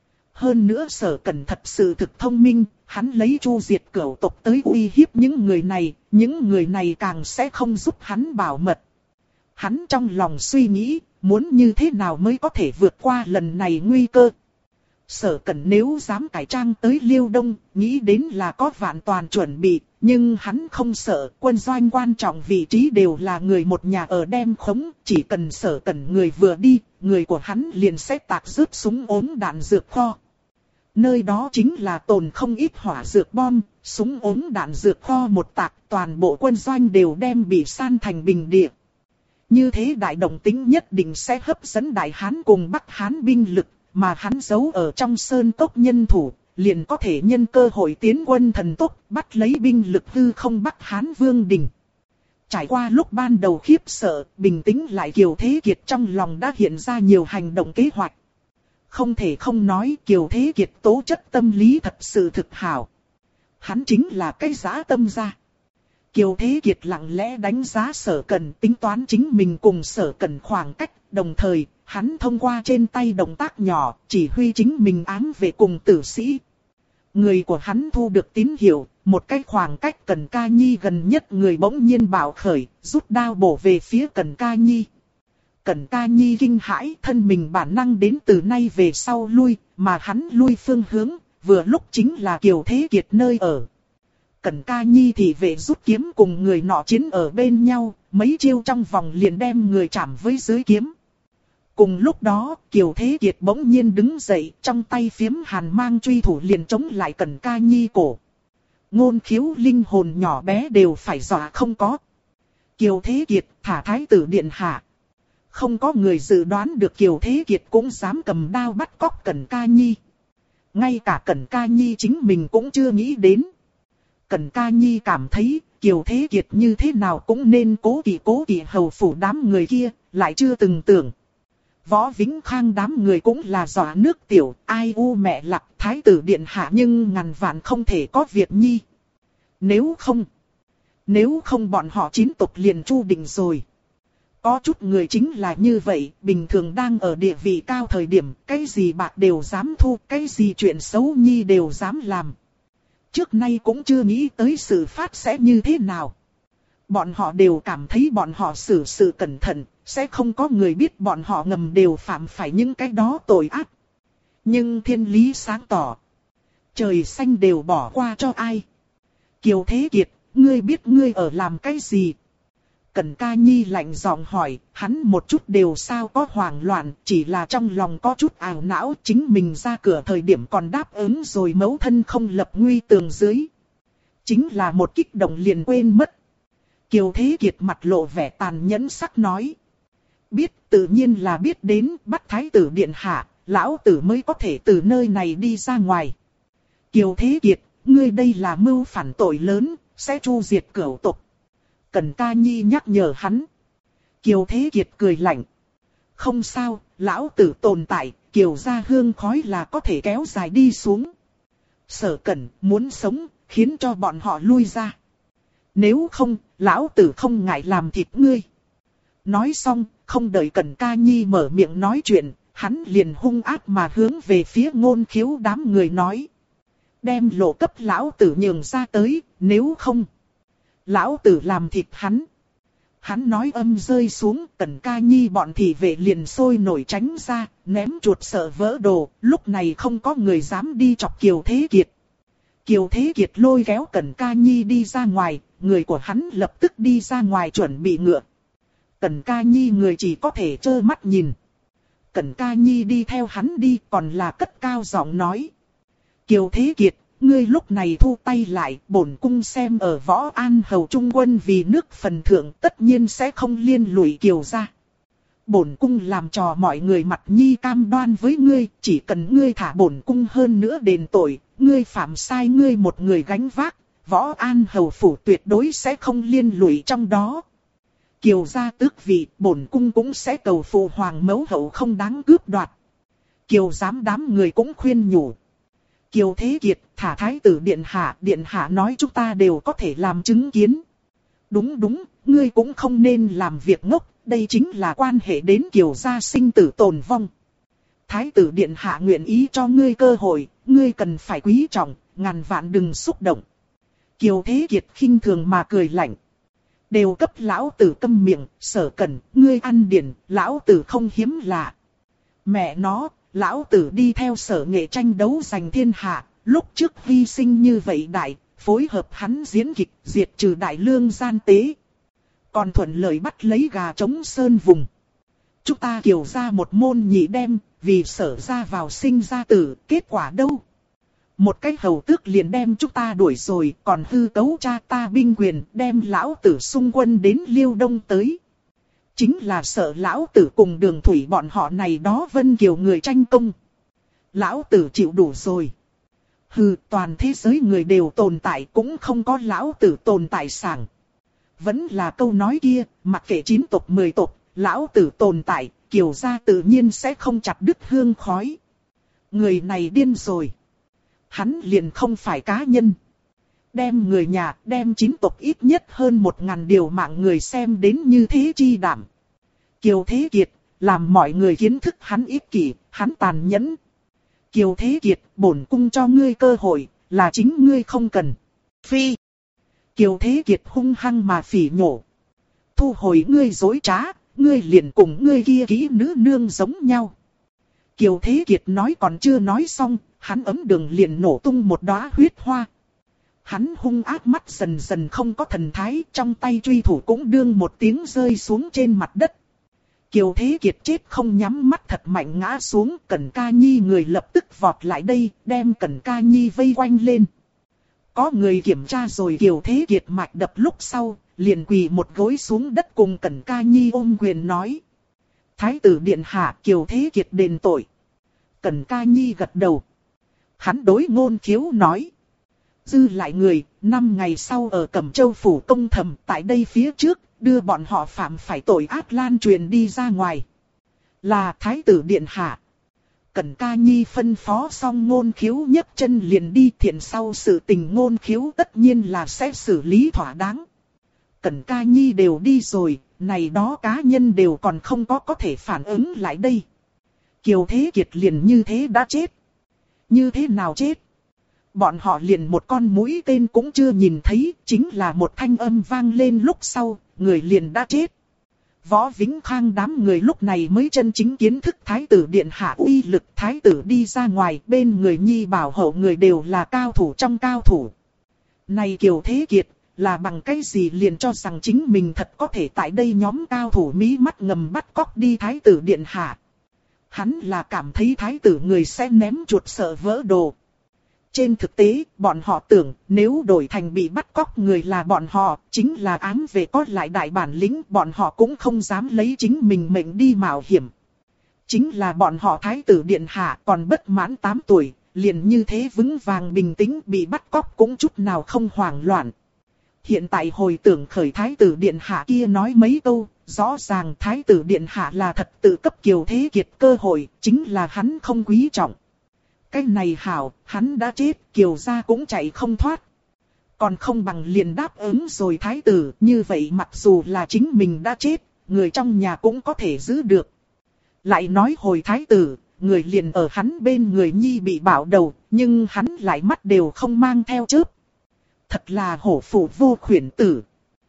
Hơn nữa Sở Cẩn thật sự thực thông minh, hắn lấy chu diệt cửu tộc tới uy hiếp những người này càng sẽ không giúp hắn bảo mật. Hắn trong lòng suy nghĩ, muốn như thế nào mới có thể vượt qua lần này nguy cơ. Sở Cẩn nếu dám cải trang tới Liêu Đông, nghĩ đến là có vạn toàn chuẩn bị, nhưng hắn không sợ, quân doanh quan trọng vị trí đều là người một nhà ở đem khống, chỉ cần Sở Cẩn người vừa đi, người của hắn liền sẽ tạc rớt súng ốm đạn dược kho. Nơi đó chính là tồn không ít hỏa dược bom, súng ốm đạn dược kho một tạc, toàn bộ quân doanh đều đem bị san thành bình địa. Như thế đại động tính nhất định sẽ hấp dẫn Đại Hán cùng Bắc Hán binh lực, mà hắn giấu ở trong sơn cốc nhân thủ, liền có thể nhân cơ hội tiến quân thần tốc, bắt lấy binh lực hư không Bắc Hán Vương Đình. Trải qua lúc ban đầu khiếp sợ, bình tĩnh lại Kiều Thế Kiệt trong lòng đã hiện ra nhiều hành động kế hoạch. Không thể không nói Kiều Thế Kiệt tố chất tâm lý thật sự thực hảo. Hắn chính là cái dã tâm gia. Kiều Thế Kiệt lặng lẽ đánh giá Sở Cẩn, tính toán chính mình cùng Sở Cẩn khoảng cách, đồng thời, hắn thông qua trên tay động tác nhỏ, chỉ huy chính mình ám về cùng tử sĩ. Người của hắn thu được tín hiệu, một cái khoảng cách Cẩn Ca Nhi gần nhất người bỗng nhiên bạo khởi, rút đao bổ về phía Cẩn Ca Nhi. Cẩn Ca Nhi kinh hãi, thân mình bản năng đến từ nay về sau lui, mà hắn lui phương hướng, vừa lúc chính là Kiều Thế Kiệt nơi ở. Cẩn Ca Nhi thì về rút kiếm cùng người nọ chiến ở bên nhau, mấy chiêu trong vòng liền đem người chạm với dưới kiếm. Cùng lúc đó, Kiều Thế Kiệt bỗng nhiên đứng dậy, trong tay phiếm hàn mang truy thủ liền chống lại Cẩn Ca Nhi cổ. Ngôn Khiếu linh hồn nhỏ bé đều phải dọa không có. Kiều Thế Kiệt thả thái tử điện hạ. Không có người dự đoán được Kiều Thế Kiệt cũng dám cầm đao bắt cóc Cẩn Ca Nhi. Ngay cả Cẩn Ca Nhi chính mình cũng chưa nghĩ đến. Cẩn Ca Nhi cảm thấy Kiều Thế Kiệt như thế nào cũng nên cố kỵ hầu phủ đám người kia, lại chưa từng tưởng. Võ Vĩnh Khang đám người cũng là dọa nước tiểu, ai u mẹ lặc thái tử điện hạ nhưng ngàn vạn không thể có việc nhi. Nếu không bọn họ 9 tộc liền chu định rồi. Có chút người chính là như vậy, bình thường đang ở địa vị cao thời điểm, cái gì bạc đều dám thu, cái gì chuyện xấu nhi đều dám làm. Trước nay cũng chưa nghĩ tới sự phát sẽ như thế nào. Bọn họ đều cảm thấy bọn họ xử sự cẩn thận, sẽ không có người biết bọn họ ngầm đều phạm phải những cái đó tội ác. Nhưng thiên lý sáng tỏ. Trời xanh đều bỏ qua cho ai. Kiều Thế Kiệt, ngươi biết ngươi ở làm cái gì? Cẩn Ca Nhi lạnh giọng hỏi, hắn một chút đều sao có hoảng loạn, chỉ là trong lòng có chút ảo não, chính mình ra cửa thời điểm còn đáp ứng rồi mẫu thân không lập nguy tường dưới. Chính là một kích động liền quên mất. Kiều Thế Kiệt mặt lộ vẻ tàn nhẫn sắc nói. Biết tự nhiên là biết đến bắt thái tử điện hạ, lão tử mới có thể từ nơi này đi ra ngoài. Kiều Thế Kiệt, ngươi đây là mưu phản tội lớn, sẽ chu diệt cửu tộc. Cẩn Ca Nhi nhắc nhở hắn. Kiều Thế Kiệt cười lạnh. Không sao, lão tử tồn tại, Kiều gia hương khói là có thể kéo dài đi xuống. Sở Cẩn muốn sống, khiến cho bọn họ lui ra. Nếu không, lão tử không ngại làm thịt ngươi. Nói xong, không đợi Cẩn Ca Nhi mở miệng nói chuyện, hắn liền hung ác mà hướng về phía Ngôn Khiếu đám người nói. Đem lộ cấp lão tử nhường ra tới, nếu không, lão tử làm thịt hắn. Hắn nói âm rơi xuống, Cẩn Ca Nhi bọn thị vệ liền sôi nổi tránh ra, ném chuột sợ vỡ đồ, lúc này không có người dám đi chọc Kiều Thế Kiệt. Kiều Thế Kiệt lôi kéo Cẩn Ca Nhi đi ra ngoài, người của hắn lập tức đi ra ngoài chuẩn bị ngựa. Cẩn Ca Nhi người chỉ có thể trơ mắt nhìn. Cẩn Ca Nhi đi theo hắn đi còn là cất cao giọng nói. Kiều Thế Kiệt, ngươi lúc này thu tay lại, bổn cung xem ở Võ An Hầu Trung Quân vì nước phần thượng tất nhiên sẽ không liên lụy Kiều gia. Bổn cung làm trò mọi người mặt nhi cam đoan với ngươi, chỉ cần ngươi thả bổn cung hơn nữa đền tội, ngươi phạm sai ngươi một người gánh vác, Võ An Hầu phủ tuyệt đối sẽ không liên lụy trong đó. Kiều gia tước vị, bổn cung cũng sẽ cầu phụ hoàng mẫu hậu không đáng cướp đoạt. Kiều giám đám người cũng khuyên nhủ. Kiều Thế Kiệt, thả thái tử điện hạ nói chúng ta đều có thể làm chứng kiến. Đúng, ngươi cũng không nên làm việc ngốc, đây chính là quan hệ đến Kiều gia sinh tử tồn vong. Thái tử điện hạ nguyện ý cho ngươi cơ hội, ngươi cần phải quý trọng, ngàn vạn đừng xúc động. Kiều Thế Kiệt khinh thường mà cười lạnh. Đều cấp lão tử câm miệng, Sở Cẩn, ngươi ăn điển, lão tử không hiếm lạ. Mẹ nó, lão tử đi theo Sở Nghệ tranh đấu giành thiên hạ, lúc trước hy sinh như vậy đại, phối hợp hắn diễn kịch diệt trừ đại lương gian tế. Còn thuận lợi bắt lấy gà trống sơn vùng. Chúng ta Kiều ra một môn nhị đem, vì Sở ra vào sinh ra tử, kết quả đâu? Một cái hầu tước liền đem chúng ta đuổi rồi, còn hư cấu cha ta binh quyền, đem lão tử xung quân đến Liêu Đông tới. Chính là sợ lão tử cùng Đường Thủy bọn họ này đó Vân Kiều người tranh công. Lão tử chịu đủ rồi. Hừ, toàn thế giới người đều tồn tại, cũng không có lão tử tồn tại sảng. Vẫn là câu nói kia, mặc kệ 9 tộc 10 tộc, lão tử tồn tại, Kiều gia tự nhiên sẽ không chặt đứt hương khói. Người này điên rồi. Hắn liền không phải cá nhân. Đem người nhà, đem 9 tộc ít nhất hơn 1000 điều mạng người xem đến như thế chi đảm. Kiều Thế Kiệt, làm mọi người kiến thức hắn ích kỷ, hắn tàn nhẫn. Kiều Thế Kiệt, bổn cung cho ngươi cơ hội, là chính ngươi không cần. Phi. Kiều Thế Kiệt hung hăng mà phỉ nhổ. Thu hồi ngươi dối trá, ngươi liền cùng ngươi kia kỹ nữ nương giống nhau. Kiều Thế Kiệt nói còn chưa nói xong, hắn ấm đường liền nổ tung một đóa huyết hoa. Hắn hung ác mắt dần dần không có thần thái, trong tay truy thủ cũng đương một tiếng rơi xuống trên mặt đất. Kiều Thế Kiệt chết không nhắm mắt thật mạnh ngã xuống, Cẩn Ca Nhi người lập tức vọt lại đây, đem Cẩn Ca Nhi vây quanh lên. Có người kiểm tra rồi Kiều Thế Kiệt mạch đập lúc sau, liền quỳ một gối xuống đất cùng Cẩn Ca Nhi ôm quyền nói. Thái tử điện hạ, Kiều Thế Kiệt đền tội. Cẩn Ca Nhi gật đầu. Hắn đối Ngôn Khiếu nói. Dư lại người, 5 ngày sau ở Cẩm Châu phủ công thẩm tại đây phía trước, đưa bọn họ phạm phải tội ác lan truyền đi ra ngoài. Là Thái tử điện hạ. Cẩn Ca Nhi phân phó xong Ngôn Khiếu nhấc chân liền đi, thiện sau sự tình Ngôn Khiếu tất nhiên là sẽ xử lý thỏa đáng. Cẩn Ca Nhi đều đi rồi, này đó cá nhân đều còn không có thể phản ứng lại đây. Kiều Thế Kiệt liền như thế đã chết. Như thế nào chết? Bọn họ liền một con mũi tên cũng chưa nhìn thấy, chính là một thanh âm vang lên lúc sau, người liền đã chết. Võ Vĩnh Khang đám người lúc này mới chân chính kiến thức Thái tử điện hạ uy lực. Thái tử đi ra ngoài, bên người Nhi bảo hộ người đều là cao thủ trong cao thủ. Này Kiều Thế Kiệt, là bằng cái gì liền cho rằng chính mình thật có thể tại đây nhóm cao thủ mí mắt ngầm bắt cóc đi Thái tử điện hạ. Hắn là cảm thấy Thái tử người sẽ ném chuột sợ vỡ đồ. Trên thực tế, bọn họ tưởng nếu đổi thành bị bắt cóc người là bọn họ, chính là ám về có lại đại bản lĩnh, bọn họ cũng không dám lấy chính mình mệnh đi mạo hiểm. Chính là bọn họ Thái tử điện hạ còn bất mãn 8 tuổi, liền như thế vững vàng bình tĩnh, bị bắt cóc cũng chút nào không hoảng loạn. Hiện tại hồi tưởng khởi Thái tử điện hạ kia nói mấy câu, rõ ràng Thái tử điện hạ là thật tự cấp Kiều Thế Kiệt cơ hội, chính là hắn không quý trọng. Cái này hảo, hắn đã chết, Kiều gia cũng chạy không thoát. Còn không bằng liền đáp ứng rồi Thái tử, như vậy mặc dù là chính mình đã chết, người trong nhà cũng có thể giữ được. Lại nói hồi Thái tử, người liền ở hắn bên người Nhi bị bạo đầu, nhưng hắn lại mắt đều không mang theo chớp. Thật là hổ phụ vô khuyển tử.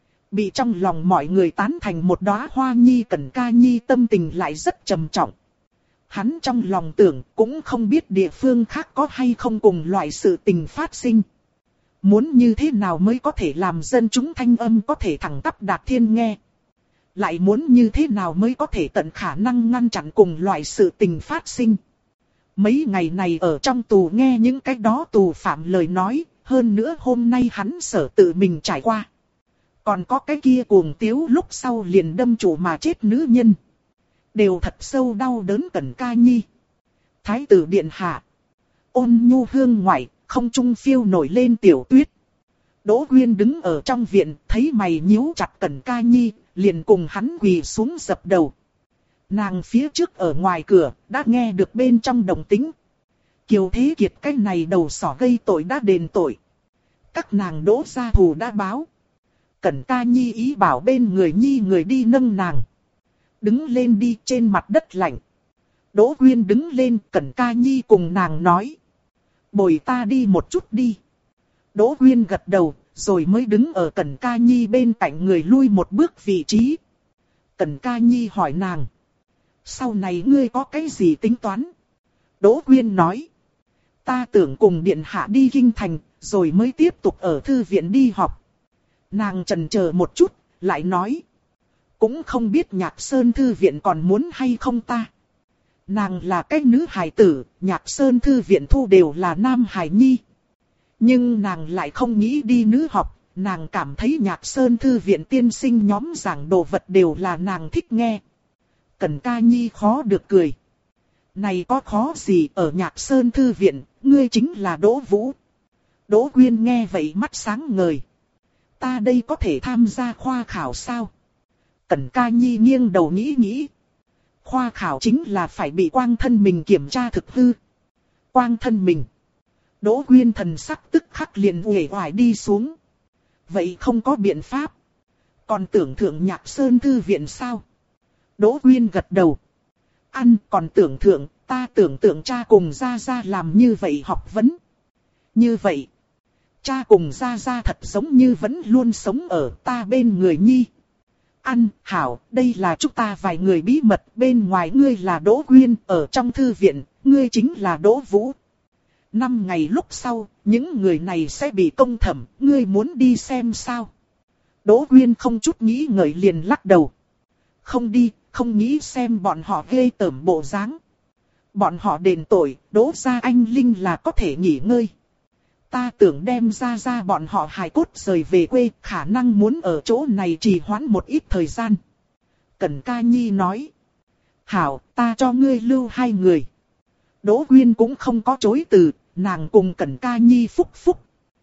Bị trong lòng mọi người tán thành một đóa hoa nhi, Cẩn Ca Nhi tâm tình lại rất trầm trọng. Hắn trong lòng tưởng cũng không biết địa phương khác có hay không cùng loại sự tình phát sinh. Muốn như thế nào mới có thể làm dân chúng thanh âm có thể thẳng tắp đạt thiên nghe. Lại muốn như thế nào mới có thể tận khả năng ngăn chặn cùng loại sự tình phát sinh. Mấy ngày này ở trong tù nghe những cái đó tù phạm lời nói, hơn nữa hôm nay hắn sở tự mình trải qua. Còn có cái kia cuồng tiếu lúc sau liền đâm chủ mà chết nữ nhân. Đều thật sâu đau đớn Cẩn Ca Nhi. Thái tử điện hạ. Ôn nhu hương ngoại, không trung phiêu nổi lên tiểu tuyết. Đỗ Quyên đứng ở trong viện, thấy mày nhíu chặt Cẩn Ca Nhi, liền cùng hắn quỳ xuống dập đầu. Nàng phía trước ở ngoài cửa, đã nghe được bên trong đồng tính. Kiều Thế Kiệt cái này đầu sỏ gây tội đã đền tội. Các nàng Đỗ gia thù đã báo. Cẩn Ca Nhi ý bảo bên người Nhi người đi nâng nàng. Đứng lên đi, trên mặt đất lạnh. Đỗ Quyên đứng lên, Cẩn Ca Nhi cùng nàng nói. Bồi ta đi một chút đi. Đỗ Quyên gật đầu, rồi mới đứng ở Cẩn Ca Nhi bên cạnh người lui một bước vị trí. Cẩn Ca Nhi hỏi nàng. Sau này ngươi có cái gì tính toán? Đỗ Quyên nói. Ta tưởng cùng điện hạ đi kinh thành, rồi mới tiếp tục ở thư viện đi học. Nàng chần chờ một chút, lại nói. Cũng không biết Nhạc Sơn thư viện còn muốn hay không ta. Nàng là cái nữ hài tử, Nhạc Sơn thư viện thu đều là nam hài nhi. Nhưng nàng lại không nghĩ đi nữ học, nàng cảm thấy Nhạc Sơn thư viện tiên sinh nhóm giảng đồ vật đều là nàng thích nghe. Cẩn Ca Nhi khó được cười. Này có khó gì, ở Nhạc Sơn thư viện, ngươi chính là Đỗ Vũ. Đỗ Quyên nghe vậy mắt sáng ngời. Ta đây có thể tham gia khoa khảo sao? Cẩn Ca Nhi nghiêng đầu nghĩ nghĩ. Khoa khảo chính là phải bị quang thân mình kiểm tra thực hư. Quang thân mình. Đỗ Quyên thần sắc tức khắc liền uể oải đi xuống. Vậy không có biện pháp. Còn tưởng thượng Nhạc Sơn thư viện sao? Đỗ Quyên gật đầu. Ăn còn tưởng thượng, ta tưởng tượng cha cùng Gia Gia làm như vậy học vấn. Như vậy, cha cùng Gia Gia thật giống như vẫn luôn sống ở ta bên người Nhi. Ăn, hảo, đây là chúng ta vài người bí mật, bên ngoài ngươi là Đỗ Quyên, ở trong thư viện, ngươi chính là Đỗ Vũ. 5 ngày lúc sau, những người này sẽ bị công thẩm, ngươi muốn đi xem sao? Đỗ Quyên không chút nghĩ ngợi liền lắc đầu. Không đi, không nghĩ xem bọn họ ghê tởm bộ dáng. Bọn họ đền tội, Đỗ gia anh Linh là có thể nghỉ ngơi. ta tưởng đem ra bọn họ hài cốt rời về quê, khả năng muốn ở chỗ này trì hoãn một ít thời gian. Cẩn Ca Nhi nói. Hảo, ta cho ngươi lưu 2 người. Đỗ Quyên cũng không có chối từ, nàng cùng Cẩn Ca Nhi phúc phúc.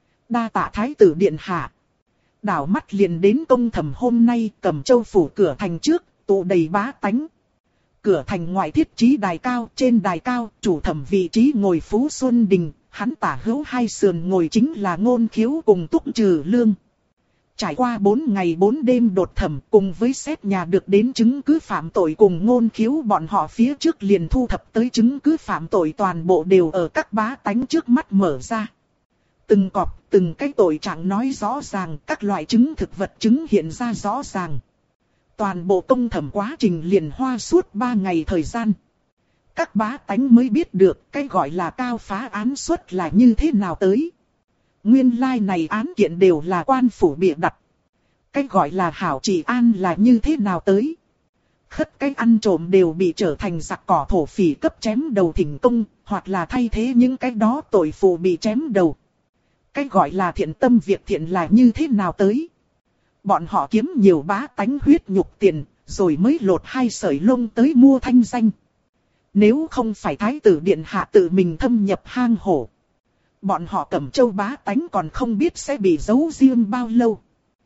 Đa tạ thái tử điện hạ. Đảo mắt liền đến công thẩm hôm nay, Cẩm Châu phủ cửa thành trước, tụ đầy bá tánh. Cửa thành ngoại thiết trí đài cao, trên đài cao, chủ thẩm vị trí ngồi Phú Xuân Đình, hắn tả hữu 2 sườn ngồi chính là Ngôn Khiếu cùng Túc Trừ Lương. Trải qua 4 ngày 4 đêm đột thẩm cùng với xét nhà được đến chứng cứ phạm tội cùng Ngôn Khiếu bọn họ phía trước liền thu thập tới chứng cứ phạm tội toàn bộ đều ở các bá tánh trước mắt mở ra. Từng cọp, từng cái tội trạng nói rõ ràng, các loại chứng thực vật chứng hiện ra rõ ràng. Toàn bộ công thẩm quá trình liền hoa suốt 3 ngày thời gian. Các bá tánh mới biết được cái gọi là cao phá án suất là như thế nào tới. Nguyên lai này án kiện đều là quan phủ bịa đặt. Cái gọi là hảo trị an là như thế nào tới. Khất cái ăn trộm đều bị trở thành giặc cỏ thổ phỉ cấp chém đầu thỉnh công, hoặc là thay thế những cái đó tội phụ bị chém đầu. Cái gọi là thiện tâm việc thiện là như thế nào tới. Bọn họ kiếm nhiều bá tánh huyết nhục tiền, rồi mới lột 2 sợi lông tới mua thanh danh. Nếu không phải thái tử điện hạ tự mình thâm nhập hang hổ, bọn họ Cẩm Châu bá tánh còn không biết sẽ bị giấu riêng bao lâu.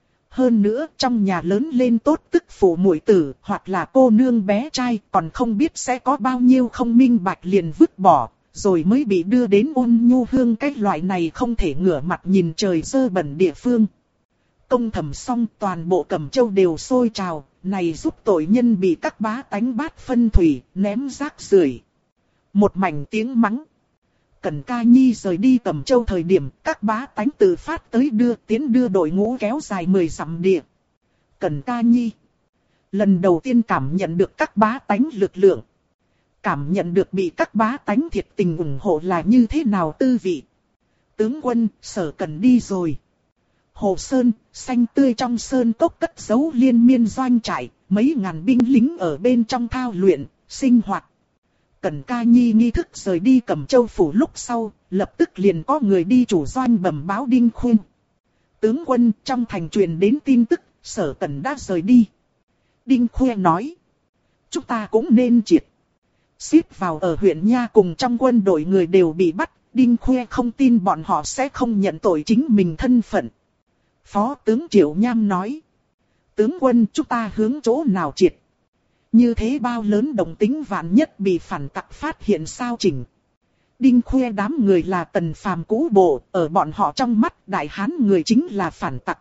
Hơn nữa trong nhà lớn lên tốt tức phụ muội tử hoặc là cô nương bé trai còn không biết sẽ có bao nhiêu không minh bạch liền vứt bỏ, rồi mới bị đưa đến Ôn Nhu Hương cái loại này không thể ngửa mặt nhìn trời dơ bẩn địa phương. Công thẩm xong toàn bộ Cẩm Châu đều sôi trào, này giúp tội nhân bị các bá tánh bát phân thủy, ném rác rưởi. Một mảnh tiếng mắng. Cẩn Ca Nhi rời đi Cẩm Châu thời điểm, các bá tánh tự phát tới đưa đội ngũ kéo dài 10 dặm địa. Cẩn Ca Nhi lần đầu tiên cảm nhận được các bá tánh lực lượng. Cảm nhận được bị các bá tánh thiệt tình ủng hộ là như thế nào tư vị. Tướng quân, Sở Cần đi rồi. Hồ Sơn, xanh tươi trong sơn cốc cất giấu liên miên doanh trại, mấy ngàn binh lính ở bên trong thao luyện, sinh hoạt. Cẩn Ca Nhi nghi thức rời đi Cẩm Châu phủ lúc sau, lập tức liền có người đi chủ doanh bẩm báo Đinh Khuyên. Tướng quân, trong thành truyền đến tin tức, Sở Cần đã rời đi. Đinh Khuyên nói, chúng ta cũng nên triệt. Xếp vào ở huyện Nha cùng trong quân đội người đều bị bắt, Đinh Khuyên không tin bọn họ sẽ không nhận tội chính mình thân phận. Phó tướng Triệu Nham nói, tướng quân chúng ta hướng chỗ nào triệt? Như thế bao lớn động tính vạn nhất bị phản tặc phát hiện sao chỉnh. Đinh Khuê đám người là Tần Phàm cũ bộ, ở bọn họ trong mắt đại hán người chính là phản tặc.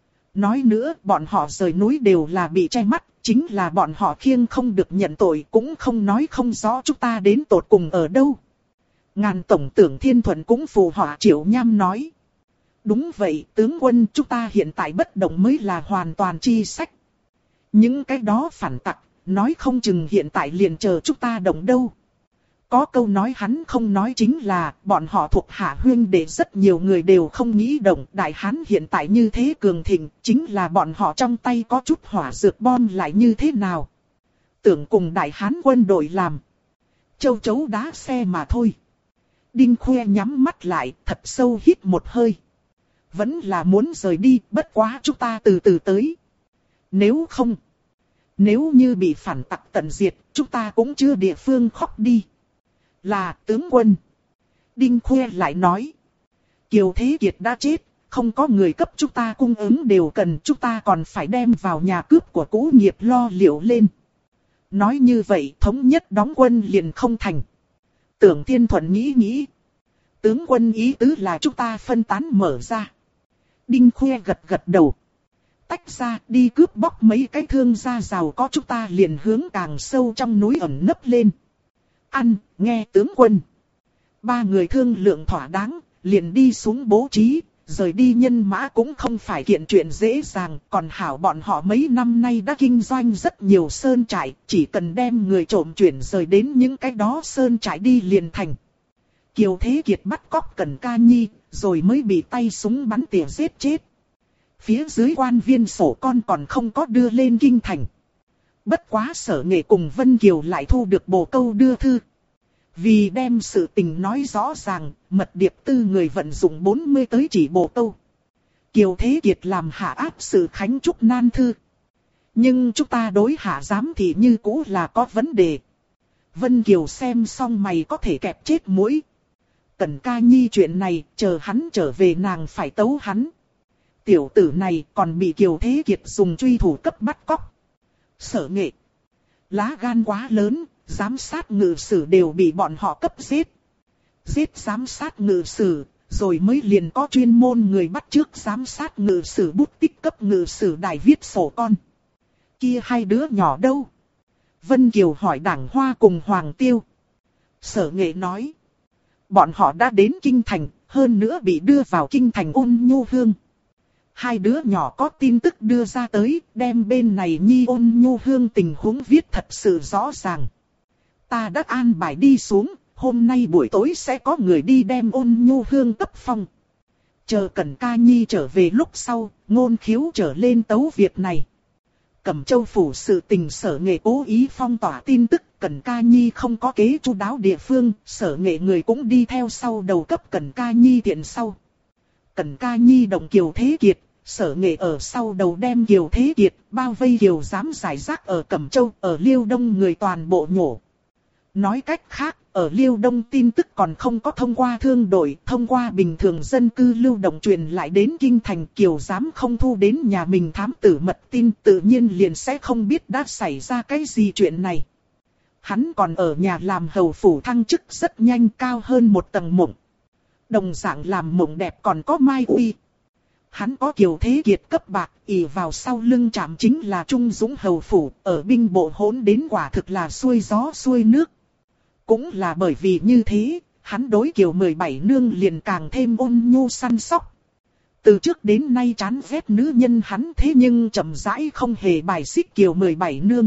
Nói nữa bọn họ rời núi đều là bị che mắt, chính là bọn họ khiêng không được nhận tội cũng không nói không rõ chúng ta đến tột cùng ở đâu. Ngàn tổng tưởng Thiên Thuận cũng phù họa Triệu Nham nói. Đúng vậy tướng quân, chúng ta hiện tại bất động mới là hoàn toàn chi sách. Những cái đó phản tặc, nói không chừng hiện tại liền chờ chúng ta động đâu. Có câu nói hắn không nói chính là, bọn họ thuộc hạ huynh đệ rất nhiều người đều không nghĩ động. Đại hán hiện tại như thế cường thịnh, chính là bọn họ trong tay có chút hỏa dược bom lại như thế nào. Tưởng cùng đại hán quân đội làm châu chấu đá xe mà thôi. Đinh Khuê nhắm mắt lại, thật sâu hít một hơi. Vẫn là muốn rời đi, bất quá chúng ta từ từ tới. Nếu như bị phản tặc tận diệt, chúng ta cũng chưa địa phương khóc đi. Là tướng quân. Đinh Khuê lại nói. Kiều Thế Kiệt đã chết, không có người cấp chúng ta cung ứng đều cần, chúng ta còn phải đem vào nhà cướp của Cố Nghiệp lo liệu lên. Nói như vậy thống nhất đóng quân liền không thành. Tưởng Thiên Thuận nghĩ. Tướng quân ý tứ là chúng ta phân tán mở ra. Đinh Khuê gật đầu. Tách ra đi cướp bóc mấy cái thương gia giàu có, chúng ta liền hướng càng sâu trong núi ẩn nấp lên. Nghe tướng quân. 3 người thương lượng thỏa đáng, liền đi xuống bố trí, rời đi nhân mã cũng không phải kiện chuyện dễ dàng, còn hảo bọn họ mấy năm nay đã kinh doanh rất nhiều sơn trại, chỉ cần đem người trộm chuyển rời đến những cái đó sơn trại đi liền thành. Kiều Thế Kiệt bắt cóc Cẩn Ca Nhi, rồi mới bị tay súng bắn tỉa giết chết. Phía dưới quan viên sổ con còn không có đưa lên kinh thành. Bất quá Sở Nghệ cùng Vân Kiều lại thu được bổ câu đưa thư. Vì đem sự tình nói rõ ràng, Mật Điệp Tư người vận dụng 40 tới chỉ bộ câu. Kiều Thế Kiệt làm hạ áp sự khánh trúc nan thư. Nhưng chúng ta đối hạ giám thì như cũ là có vấn đề. Vân Kiều xem xong mày có thể kẹp chết mũi. Cẩn Ca Nhi chuyện này, chờ hắn trở về nàng phải tấu hắn. Tiểu tử này còn bị Kiều Thế Kiệt dùng truy thủ cấp bắt cóc. Sở Nghệ. Lá gan quá lớn, giám sát ngự sử đều bị bọn họ cấp giết. Giết giám sát ngự sử, rồi mới liền có chuyên môn người bắt chước giám sát ngự sử bút tích cấp ngự sử đại viết sổ con. Kia hai đứa nhỏ đâu? Vân Kiều hỏi Đảng Hoa cùng Hoàng Tiêu. Sở Nghệ nói. Bọn họ đã đến Kinh Thành, hơn nữa bị đưa vào Kinh Thành Ôn Nhu Hương. Hai đứa nhỏ có tin tức đưa ra tới, đem bên này Nhi Ôn Nhu Hương tình huống viết thật sự rõ ràng. Ta đã an bài đi xuống, hôm nay buổi tối sẽ có người đi đem Ôn Nhu Hương cấp phong. Chờ Cẩn Ca Nhi trở về lúc sau, Ngôn Khiếu trở lên tấu việc này. Cẩm Châu phủ sự tình Sở Nghệ cố ý phong tỏa tin tức, Cẩn Ca Nhi không có kế chu đáo địa phương, Sở Nghệ người cũng đi theo sau đầu cấp Cẩn Ca Nhi tiện sau. Cẩn Ca Nhi động Kiều Thế Kiệt, Sở Nghệ ở sau đầu đem Kiều Thế Kiệt, bao vây Kiều Giám giải rác ở Cẩm Châu, ở Liêu Đông người toàn bộ nhổ. Nói cách khác, ở Liêu Đông tin tức còn không có thông qua thương đội, thông qua bình thường dân cư lưu động truyền lại đến Kinh Thành, Kiều Giám không thu đến nhà mình thám tử mật tin, tự nhiên liền sẽ không biết đã xảy ra cái gì chuyện này. Hắn còn ở nhà làm hầu phủ thăng chức rất nhanh, cao hơn một tầng mộng. Đồng dạng làm mộng đẹp còn có Mai Uy. Hắn có Kiều Thế Kiệt cấp bạc, ỷ vào sau lưng chạm chính là Trung Dũng hầu phủ, ở binh bộ hỗn đến quả thực là xuôi gió xuôi nước. Cũng là bởi vì như thế, hắn đối Kiều 17 nương liền càng thêm ôn nhu săn sóc. Từ trước đến nay chán ghét nữ nhân hắn, thế nhưng chậm rãi không hề bài xích Kiều 17 nương.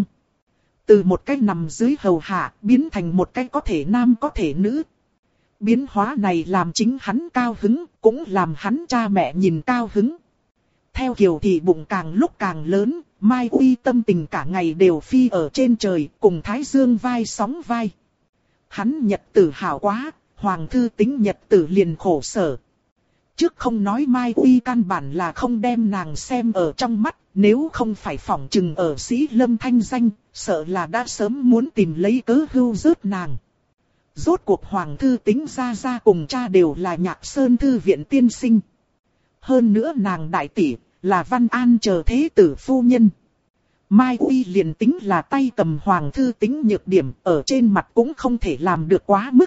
Từ một cái nằm dưới hầu hạ, biến thành một cái có thể nam có thể nữ. Biến hóa này làm chính hắn cao hứng, cũng làm hắn cha mẹ nhìn cao hứng. Theo Kiều thì bụng càng lúc càng lớn, Mai Uy tâm tình cả ngày đều phi ở trên trời, cùng Thái Dương vai sóng vai. Hắn nhật tử hảo quá, Hoàng thư Tính nhật tử liền khổ sở. Trước không nói Mai Uy căn bản là không đem nàng xem ở trong mắt, nếu không phải phỏng chừng ở Sĩ Lâm thanh danh, sợ là đã sớm muốn tìm lấy cớ hưu rớt nàng. Rốt cuộc Hoàng thư Tính ra cùng cha đều là Nhạc Sơn thư viện tiên sinh. Hơn nữa nàng đại tỷ là Văn An chờ thế tử phu nhân. Mai Uy liền tính là tay cầm Hoàng thư Tính nhược điểm, ở trên mặt cũng không thể làm được quá mức.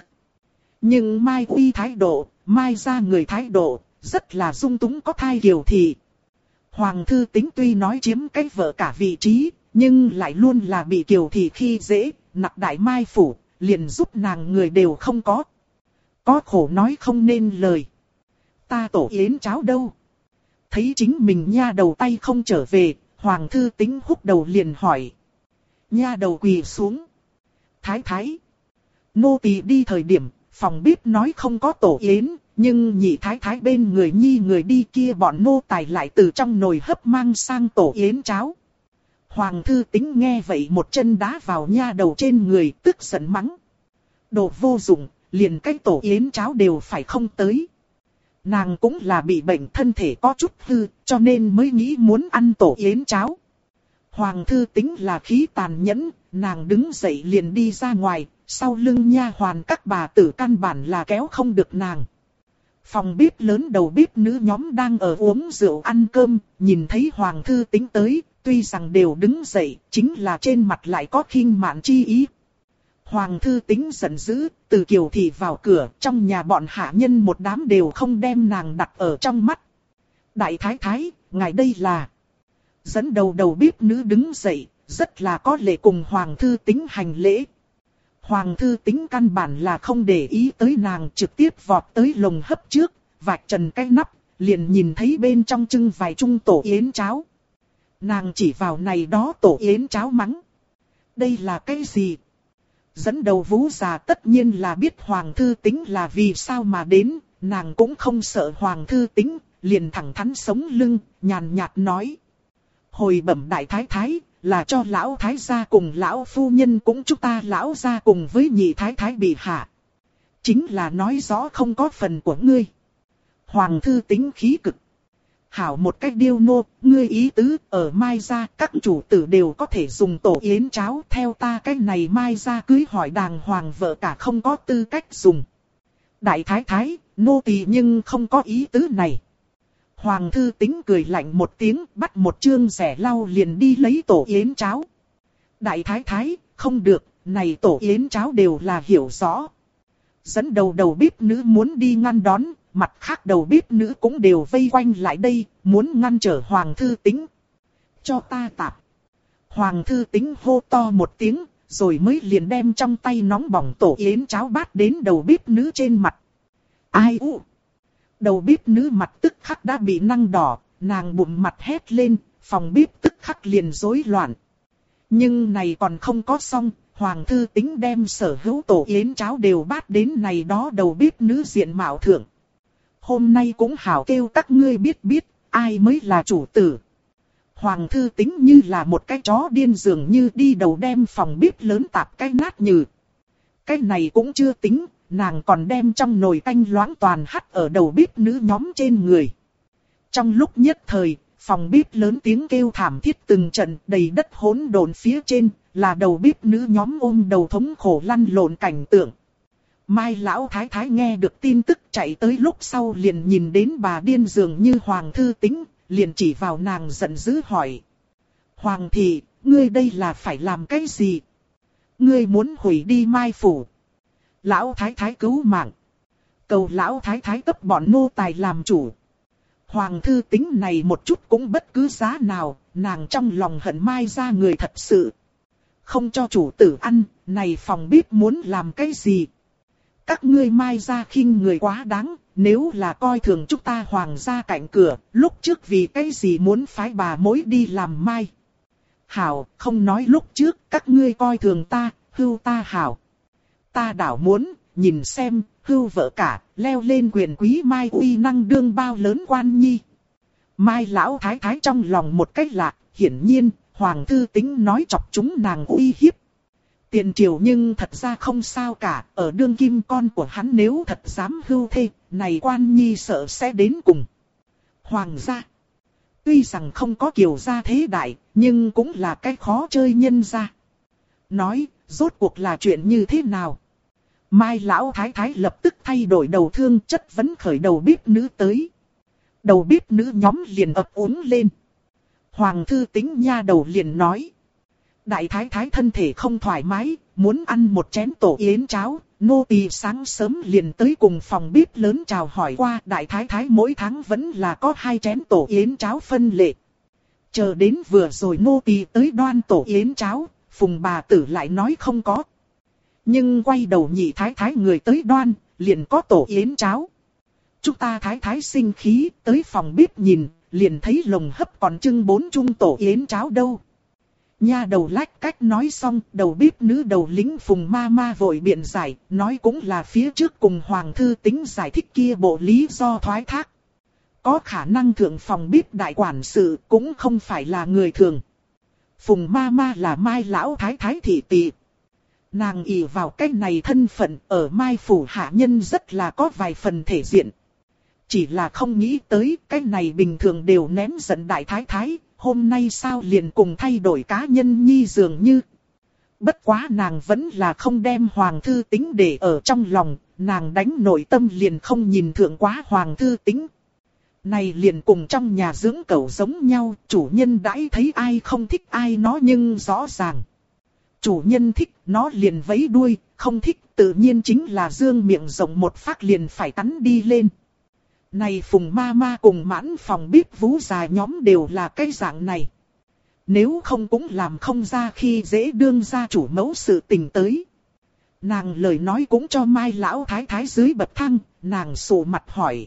Nhưng Mai Uy thái độ, Mai ra người thái độ, rất là dung túng có thai Kiều thị. Hoàng thư Tính tuy nói chiếm cái vợ cả vị trí, nhưng lại luôn là bị Kiều thị khi dễ, nặc đại Mai phủ, liền giúp nàng người đều không có. Có khổ nói không nên lời. Ta tổ yến cháo đâu? Thấy chính mình nha đầu tay không trở về, Hoàng thư Tính húc đầu liền hỏi. Nha đầu quỳ xuống. Thái thái. Nô tỳ đi thời điểm, phòng bếp nói không có tổ yến, nhưng nhị thái thái bên người nhi người đi kia bọn nô tài lại từ trong nồi hấp mang sang tổ yến cháo. Hoàng thư Tính nghe vậy một chân đá vào nha đầu trên người, tức giận mắng. Đồ vô dụng, liền cái tổ yến cháo đều phải không tới. Nàng cũng là bị bệnh thân thể có chút hư, cho nên mới nghĩ muốn ăn tổ yến cháo. Hoàng thư Tính là khí tàn nhẫn, nàng đứng dậy liền đi ra ngoài, sau lưng nha hoàn các bà tử căn bản là kéo không được nàng. Phòng bếp lớn đầu bếp nữ nhóm đang ở uống rượu ăn cơm, nhìn thấy Hoàng thư Tính tới, tuy rằng đều đứng dậy, chính là trên mặt lại có khinh mạn chi ý. Hoàng thư Tính giận dữ, từ Kiều thị vào cửa, trong nhà bọn hạ nhân một đám đều không đem nàng đặt ở trong mắt. Đại thái thái, ngài đây là... Dẫn đầu bếp nữ đứng dậy, rất là có lệ cùng Hoàng thư Tính hành lễ. Hoàng thư Tính căn bản là không để ý tới nàng, trực tiếp vọt tới lồng hấp trước, vạch trần cái nắp, liền nhìn thấy bên trong trưng vài chung tổ yến cháo. Nàng chỉ vào này đó tổ yến cháo mắng. Đây là cái gì? Dẫn đầu Vũ già tất nhiên là biết Hoàng thư Tính là vì sao mà đến, nàng cũng không sợ Hoàng thư Tính, liền thẳng thắn sống lưng, nhàn nhạt nói. Hồi bẩm đại thái thái, là cho lão thái gia cùng lão phu nhân cũng chúng ta lão gia cùng với nhị thái thái bị hạ. Chính là nói rõ không có phần của ngươi. Hoàng thư tính khí cực. Hảo một cách điêu nô, ngươi ý tứ, ở Mai gia các chủ tử đều có thể dùng tổ yến cháo, theo ta cái này Mai gia cưới hỏi đàng hoàng vợ cả không có tư cách dùng. Đại thái thái, nô tỳ nhưng không có ý tứ này. Hoàng thư tính cười lạnh một tiếng, bắt một chương rẻ lau liền đi lấy tổ yến cháo. Đại thái thái, không được, này tổ yến cháo đều là hiểu rõ. Dẫn đầu bếp nữ muốn đi ngăn đón, mặt khác đầu bếp nữ cũng đều vây quanh lại đây, muốn ngăn trở Hoàng thư tính. Cho ta tạp. Hoàng thư tính hô to một tiếng, rồi mới liền đem trong tay nóng bỏng tổ yến cháo bát đến đầu bếp nữ trên mặt. Ai u? Đầu bếp nữ mặt tức khắc đã bị năng đỏ, nàng bụng mặt hét lên, phòng bếp tức khắc liền rối loạn. Nhưng này còn không có xong, Hoàng thư tính đem sở hữu tổ yến cháo đều bát đến này đó đầu bếp nữ diện mạo thượng. Hôm nay cũng hảo kêu các ngươi biết ai mới là chủ tử. Hoàng thư tính như là một cái chó điên dường như đi đầu đem phòng bếp lớn tạp cái nát nhừ. Cái này cũng chưa tính, nàng còn đem trong nồi canh loãng toàn hắt ở đầu bếp nữ nhóm trên người. Trong lúc nhất thời, phòng bếp lớn tiếng kêu thảm thiết từng trận đầy đất hỗn độn phía trên, là đầu bếp nữ nhóm ôm đầu thống khổ lăn lộn cảnh tượng. Mai lão thái thái nghe được tin tức chạy tới lúc sau liền nhìn đến bà điên dường như Hoàng thư tính, liền chỉ vào nàng giận dữ hỏi. Hoàng thị, ngươi đây là phải làm cái gì? Ngươi muốn hủy đi Mai phủ. Lão thái thái cứu mạng. Cầu lão thái thái cấp bọn nô tài làm chủ. Hoàng thư tính này một chút cũng bất cứ giá nào, nàng trong lòng hận Mai ra người thật sự. Không cho chủ tử ăn, này phòng bếp muốn làm cái gì? Các ngươi Mai ra khinh người quá đáng, nếu là coi thường chúng ta Hoàng gia cạnh cửa, lúc trước vì cái gì muốn phái bà mối đi làm Mai? Hảo, không nói lúc trước, các ngươi coi thường ta, hưu ta hảo. Ta đảo muốn, nhìn xem, hưu vợ cả, leo lên quyền quý Mai uy năng đương bao lớn quan nhi. Mai lão thái thái trong lòng một cách lạ, hiển nhiên, Hoàng thư tính nói chọc chúng nàng uy hiếp. Tiền triều nhưng thật ra không sao cả, ở đương kim con của hắn nếu thật dám hưu thê, này quan nhi sợ sẽ đến cùng. Hoàng gia, tuy rằng không có kiều gia thế đại, nhưng cũng là cái khó chơi nhân gia. Nói, rốt cuộc là chuyện như thế nào? Mai lão thái thái lập tức thay đổi đầu thương chất vấn khởi đầu bếp nữ tới. Đầu bếp nữ nhóm liền ập úng lên. Hoàng thư tính nha đầu liền nói. Đại thái thái thân thể không thoải mái, muốn ăn một chén tổ yến cháo, nô tỳ sáng sớm liền tới cùng phòng bếp lớn chào hỏi qua. Đại thái thái mỗi tháng vẫn là có 2 chén tổ yến cháo phân lệ. Chờ đến vừa rồi nô tỳ tới đoan tổ yến cháo, Phùng bà tử lại nói không có. Nhưng quay đầu nhị thái thái người tới đoan, liền có tổ yến cháo. Chúng ta thái thái sinh khí, tới phòng bếp nhìn, liền thấy lồng hấp còn trưng 4 chung tổ yến cháo đâu. Nha đầu lách cách nói xong, đầu bếp nữ đầu lính Phùng ma ma vội biện giải, nói cũng là phía trước cùng Hoàng thư tính giải thích kia bộ lý do thoái thác. Có khả năng thượng phòng bếp đại quản sự cũng không phải là người thường. Phùng ma ma là Mai lão thái thái thị tỷ. Nàng ỷ vào cách này thân phận ở Mai phủ hạ nhân rất là có vài phần thể diện. Chỉ là không nghĩ tới cách này bình thường đều ném giận đại thái thái, hôm nay sao liền cùng thay đổi cá nhân nhi dường như. Bất quá nàng vẫn là không đem Hoàng thư tính để ở trong lòng, nàng đánh nội tâm liền không nhìn thượng quá Hoàng thư tính. Này liền cùng trong nhà dưỡng cẩu giống nhau, chủ nhân đãi thấy ai không thích ai nó nhưng rõ ràng. Chủ nhân thích, nó liền vẫy đuôi, không thích tự nhiên chính là dương miệng rộng một phát liền phải cắn đi lên. Này Phùng ma ma cùng mãn phòng bếp vú già nhóm đều là cái dạng này. Nếu không cũng làm không ra khi dễ đương gia chủ mẫu sự tình tới. Nàng lời nói cũng cho Mai lão thái thái dưới bậc thang, nàng sụ mặt hỏi.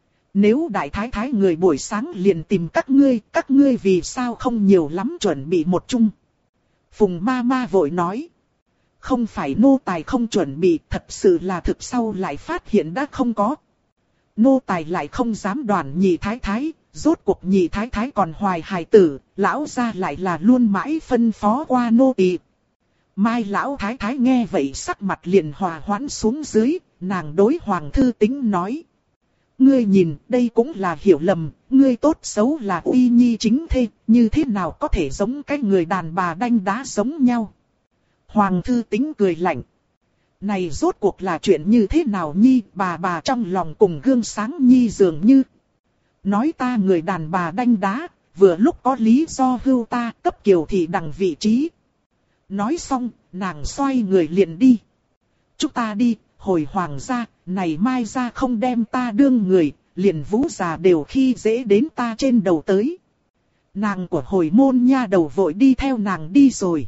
Nếu đại thái thái người buổi sáng liền tìm các ngươi vì sao không nhiều lắm chuẩn bị một chung. Phùng ma ma vội nói. Không phải nô tài không chuẩn bị, thật sự là thực sau lại phát hiện đã không có. Nô tài lại không dám đoản nhị thái thái, Rốt cuộc nhị thái thái còn hoài hài tử, lão gia lại là luôn mãi phân phó qua nô tỳ. Mai lão thái thái nghe vậy sắc mặt liền hòa hoãn xuống dưới, nàng đối Hoàng Thư Tính nói. Ngươi nhìn, đây cũng là hiểu lầm, ngươi tốt xấu là uy nhi chính thê, như thế nào có thể giống cái người đàn bà đanh đá giống nhau. Hoàng Thư Tính cười lạnh. Này rốt cuộc là chuyện như thế nào nhi, bà trong lòng cùng gương sáng nhi dường như. Nói ta người đàn bà đanh đá, vừa lúc có lý do hưu ta cấp Kiều thị đằng vị trí. Nói xong, nàng xoay người liền đi. Chúng ta đi, hồi hoàng gia, này mai gia không đem ta đương người, liền Vũ già đều khi dễ đến ta trên đầu tới. Nàng của hồi môn nha đầu vội đi theo nàng đi rồi.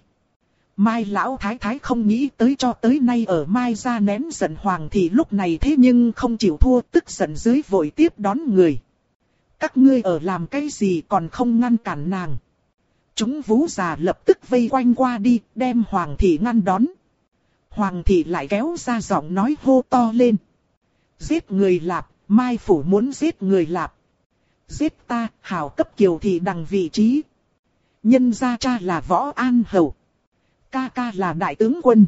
Mai lão thái thái không nghĩ tới cho tới nay ở Mai gia nén giận hoàng thì lúc này thế nhưng không chịu thua, tức giận dưới vội tiếp đón người. Các ngươi ở làm cái gì còn không ngăn cản nàng. Chúng Vũ già lập tức vây quanh qua đi, đem hoàng thị ngăn đón. Hoàng thị lại kéo ra giọng nói hô to lên. Giết người Lạp, Mai phủ muốn giết người Lạp. Giết ta, hảo cấp Kiều thị đằng vị trí. Nhân gia cha là Võ An Hầu. Ca ca là đại tướng quân.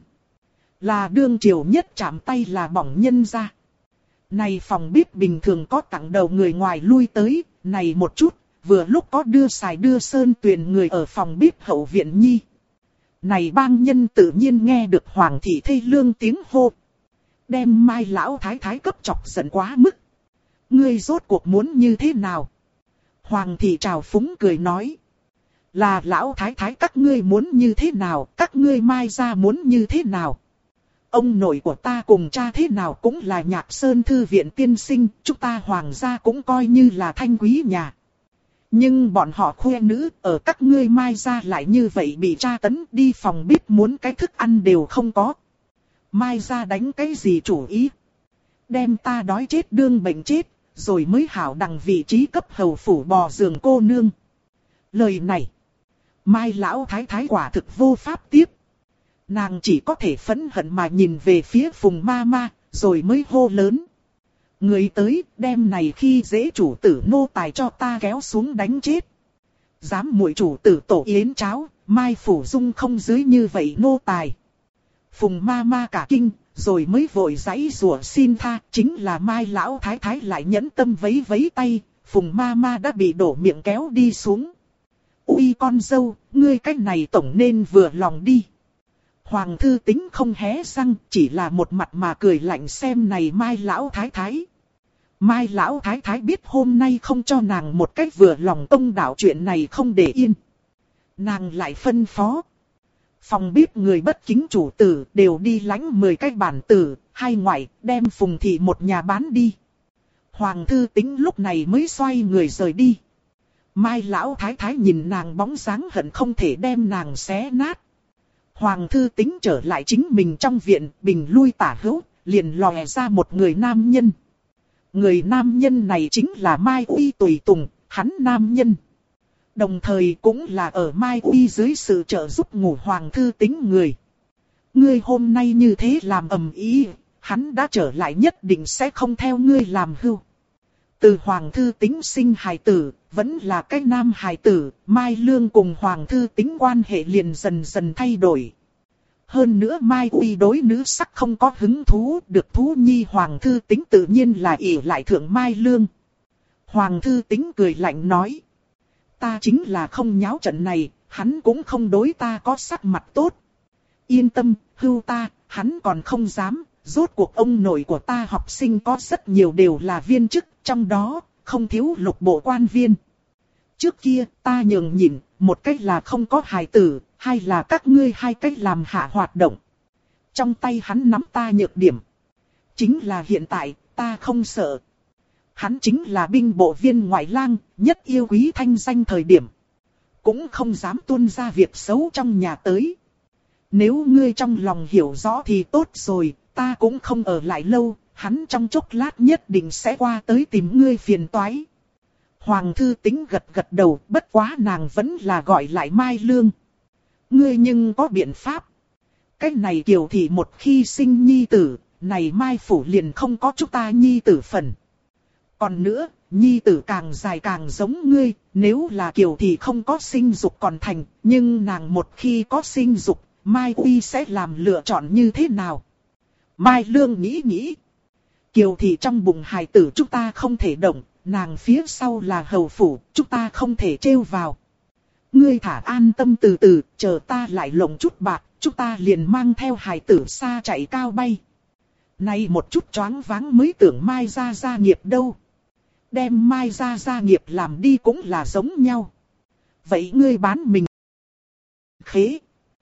Là đương triều nhất chạm tay là bỏng nhân gia. Này phòng bếp bình thường có tặng đầu người ngoài lui tới, này một chút, vừa lúc có đưa xài đưa sơn tuyển người ở phòng bếp hậu viện nhi. Này bang nhân tự nhiên nghe được hoàng thị thê lương tiếng hô. Đem Mai lão thái thái cấp chọc giận quá mức. Ngươi rốt cuộc muốn như thế nào? Hoàng thị trào phúng cười nói. Là lão thái thái các ngươi muốn như thế nào, các ngươi Mai gia muốn như thế nào? Ông nội của ta cùng cha thế nào cũng là Nhạc Sơn thư viện tiên sinh, chúng ta hoàng gia cũng coi như là thanh quý nhà. Nhưng bọn họ khoe nữ ở các ngươi Mai gia lại như vậy bị tra tấn, đi phòng bếp muốn cái thức ăn đều không có. Mai gia đánh cái gì chủ ý? Đem ta đói chết đương bệnh chết, rồi mới hảo đằng vị trí cấp hầu phủ bò giường cô nương. Lời này, Mai lão thái thái quả thực vô pháp tiếp. Nàng chỉ có thể phẫn hận mà nhìn về phía Phùng ma ma, rồi mới hô lớn. Người tới, đem này khi dễ chủ tử nô tài cho ta kéo xuống đánh chết. Dám muội chủ tử tổ yến cháo, Mai phủ dung không dưới như vậy nô tài. Phùng ma ma cả kinh, rồi mới vội giãy rủa xin tha, chính là Mai lão thái thái lại nhẫn tâm vấy vấy tay, Phùng ma ma đã bị đổ miệng kéo đi xuống. Ui con dâu, ngươi cách này tổng nên vừa lòng đi. Hoàng Thư Tính không hé răng, chỉ là một mặt mà cười lạnh xem này Mai lão thái thái. Mai lão thái thái biết hôm nay không cho nàng một cách vừa lòng công đạo chuyện này không để yên. Nàng lại phân phó. Phòng bếp người bất kính chủ tử đều đi lãnh 10 cái bản tử, hai ngoại đem Phùng thị một nhà bán đi. Hoàng Thư Tính lúc này mới xoay người rời đi. Mai lão thái thái nhìn nàng bóng dáng hận không thể đem nàng xé nát. Hoàng Thư Tính trở lại chính mình trong viện, bình lui tả hữu, liền lòe ra một người nam nhân. Người nam nhân này chính là Mai Uy tùy tùng, hắn nam nhân. Đồng thời cũng là ở Mai Uy dưới sự trợ giúp ngủ Hoàng Thư Tính người. Ngươi hôm nay như thế làm ầm ĩ, hắn đã trở lại nhất định sẽ không theo ngươi làm hưu. Từ Hoàng Thư Tính sinh hài tử, vẫn là cái nam hài tử, Mai Lương cùng Hoàng Thư Tính quan hệ liền dần dần thay đổi. Hơn nữa Mai Uy đối nữ sắc không có hứng thú, được thú nhi Hoàng Thư Tính tự nhiên là ỷ lại thượng Mai Lương. Hoàng Thư Tính cười lạnh nói. Ta chính là không nháo trận này, hắn cũng không đối ta có sắc mặt tốt. Yên tâm, hưu ta, hắn còn không dám, rốt cuộc ông nội của ta học sinh có rất nhiều đều là viên chức, trong đó không thiếu lục bộ quan viên. Trước kia ta nhường nhịn, một cách là không có hài tử, hay là các ngươi hai cách làm hạ hoạt động. Trong tay hắn nắm ta nhược điểm. Chính là hiện tại, ta không sợ. Hắn chính là binh bộ viên ngoại lang, nhất yêu quý thanh danh thời điểm. Cũng không dám tuôn ra việc xấu trong nhà tới. Nếu ngươi trong lòng hiểu rõ thì tốt rồi, ta cũng không ở lại lâu, hắn trong chốc lát nhất định sẽ qua tới tìm ngươi phiền toái. Hoàng Thư Tính gật gật đầu, bất quá nàng vẫn là gọi lại Mai Lương. Ngươi nhưng có biện pháp. Cái này Kiều thị một khi sinh nhi tử, này Mai phủ liền không có chúng ta nhi tử phần. Còn nữa, nhi tử càng dài càng giống ngươi, nếu là Kiều thì không có sinh dục còn thành, nhưng nàng một khi có sinh dục, Mai Uy sẽ làm lựa chọn như thế nào? Mai Lương nghĩ nghĩ. Kiều thì trong bụng hài tử chúng ta không thể động, nàng phía sau là hầu phủ, chúng ta không thể trêu vào. Ngươi thả an tâm từ từ, chờ ta lại lộng chút bạc, chúng ta liền mang theo hài tử xa chạy cao bay. Nay một chút choáng váng mới tưởng Mai gia nghiệp đâu. Đem Mai gia nghiệp làm đi cũng là giống nhau. Vậy ngươi bán mình khế.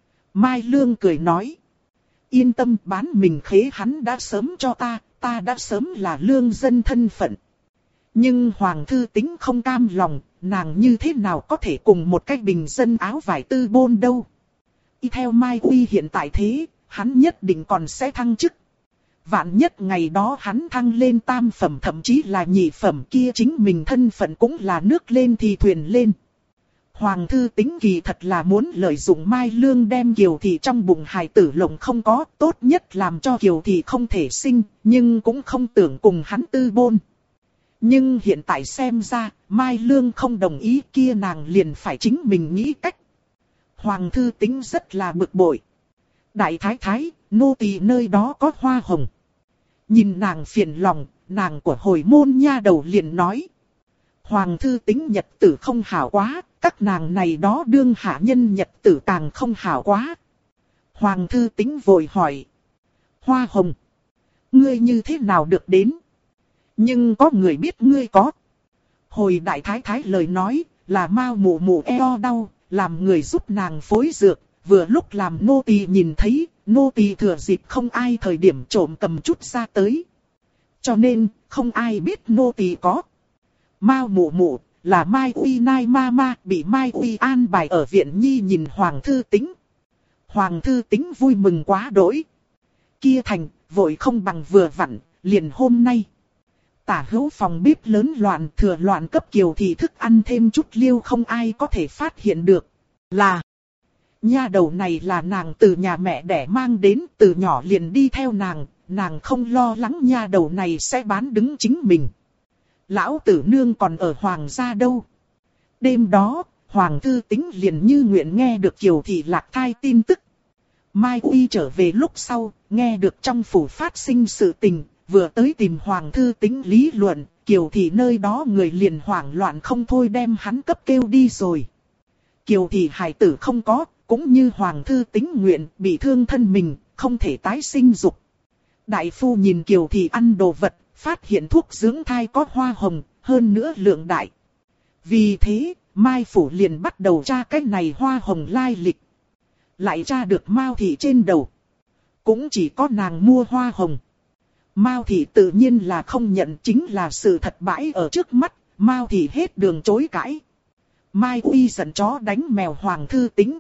Mai Lương cười nói. Yên tâm, bán mình khế hắn đã sớm cho ta đã sớm là lương dân thân phận. Nhưng Hoàng thư Tính không cam lòng, nàng như thế nào có thể cùng một cái bình dân áo vải tư bôn đâu. Y theo Mai Uy hiện tại thế, hắn nhất định còn sẽ thăng chức. Vạn nhất ngày đó hắn thăng lên tam phẩm thậm chí là nhị phẩm, kia chính mình thân phận cũng là nước lên thì thuyền lên. Hoàng thư Tính kỳ thật là muốn lợi dụng Mai Lương đem Kiều thị trong bụng hài tử lộng không có, tốt nhất làm cho Kiều thị không thể sinh, nhưng cũng không tưởng cùng hắn tư bôn. Nhưng hiện tại xem ra, Mai Lương không đồng ý, kia nàng liền phải chính mình nghĩ cách. Hoàng thư Tính rất là bực bội. Đại thái thái, nô tỳ nơi đó có hoa hồng. Nhìn nàng phiền lòng, nàng của hồi môn nha đầu liền nói. Hoàng thư Tính nhật tử không hảo quá, các nàng này đó đương hạ nhân nhật tử càng không hảo quá. Hoàng thư Tính vội hỏi. Hoa hồng, ngươi như thế nào được đến? Nhưng có người biết ngươi có. Hồi đại thái thái lời nói là Mao mụ mụ eo đau, làm người giúp nàng phối dược. Vừa lúc làm nô tỳ nhìn thấy, nô tỳ thừa dịp không ai thời điểm trộm cầm chút ra tới. Cho nên, không ai biết nô tỳ có. Mao mụ mụ, là Mai Uy Nai Ma bị Mai Uy an bài ở viện nhi nhìn Hoàng thư Tính. Hoàng thư Tính vui mừng quá đỗi. Kia thành, vội không bằng vừa vặn, liền hôm nay. Tả hữu phòng bếp lớn loạn, thừa loạn cấp Kiều thì thức ăn thêm chút liêu không ai có thể phát hiện được. Là, nha đầu này là nàng từ nhà mẹ đẻ mang đến, từ nhỏ liền đi theo nàng không lo lắng nha đầu này sẽ bán đứng chính mình. Lão tử nương còn ở Hoàng gia đâu. Đêm đó, Hoàng thư Tính liền như nguyện nghe được Kiều thị lạc thai tin tức. Mai Uy trở về lúc sau, nghe được trong phủ phát sinh sự tình, vừa tới tìm Hoàng thư Tính lý luận, Kiều thị nơi đó người liền hoảng loạn không thôi đem hắn cấp kêu đi rồi. Kiều thị hài tử không có, cũng như Hoàng thư Tính nguyện, bị thương thân mình, không thể tái sinh dục. Đại phu nhìn Kiều thị ăn đồ vật, phát hiện thuốc dưỡng thai có hoa hồng, hơn nữa lượng đại. Vì thế, Mai phủ liền bắt đầu tra cái này hoa hồng lai lịch. Lại tra được Mao thị trên đầu. Cũng chỉ có nàng mua hoa hồng. Mao thị tự nhiên là không nhận, chính là sự thật bãi ở trước mắt, Mao thị hết đường chối cãi. Mai Uy giận chó đánh mèo Hoàng thư Tính.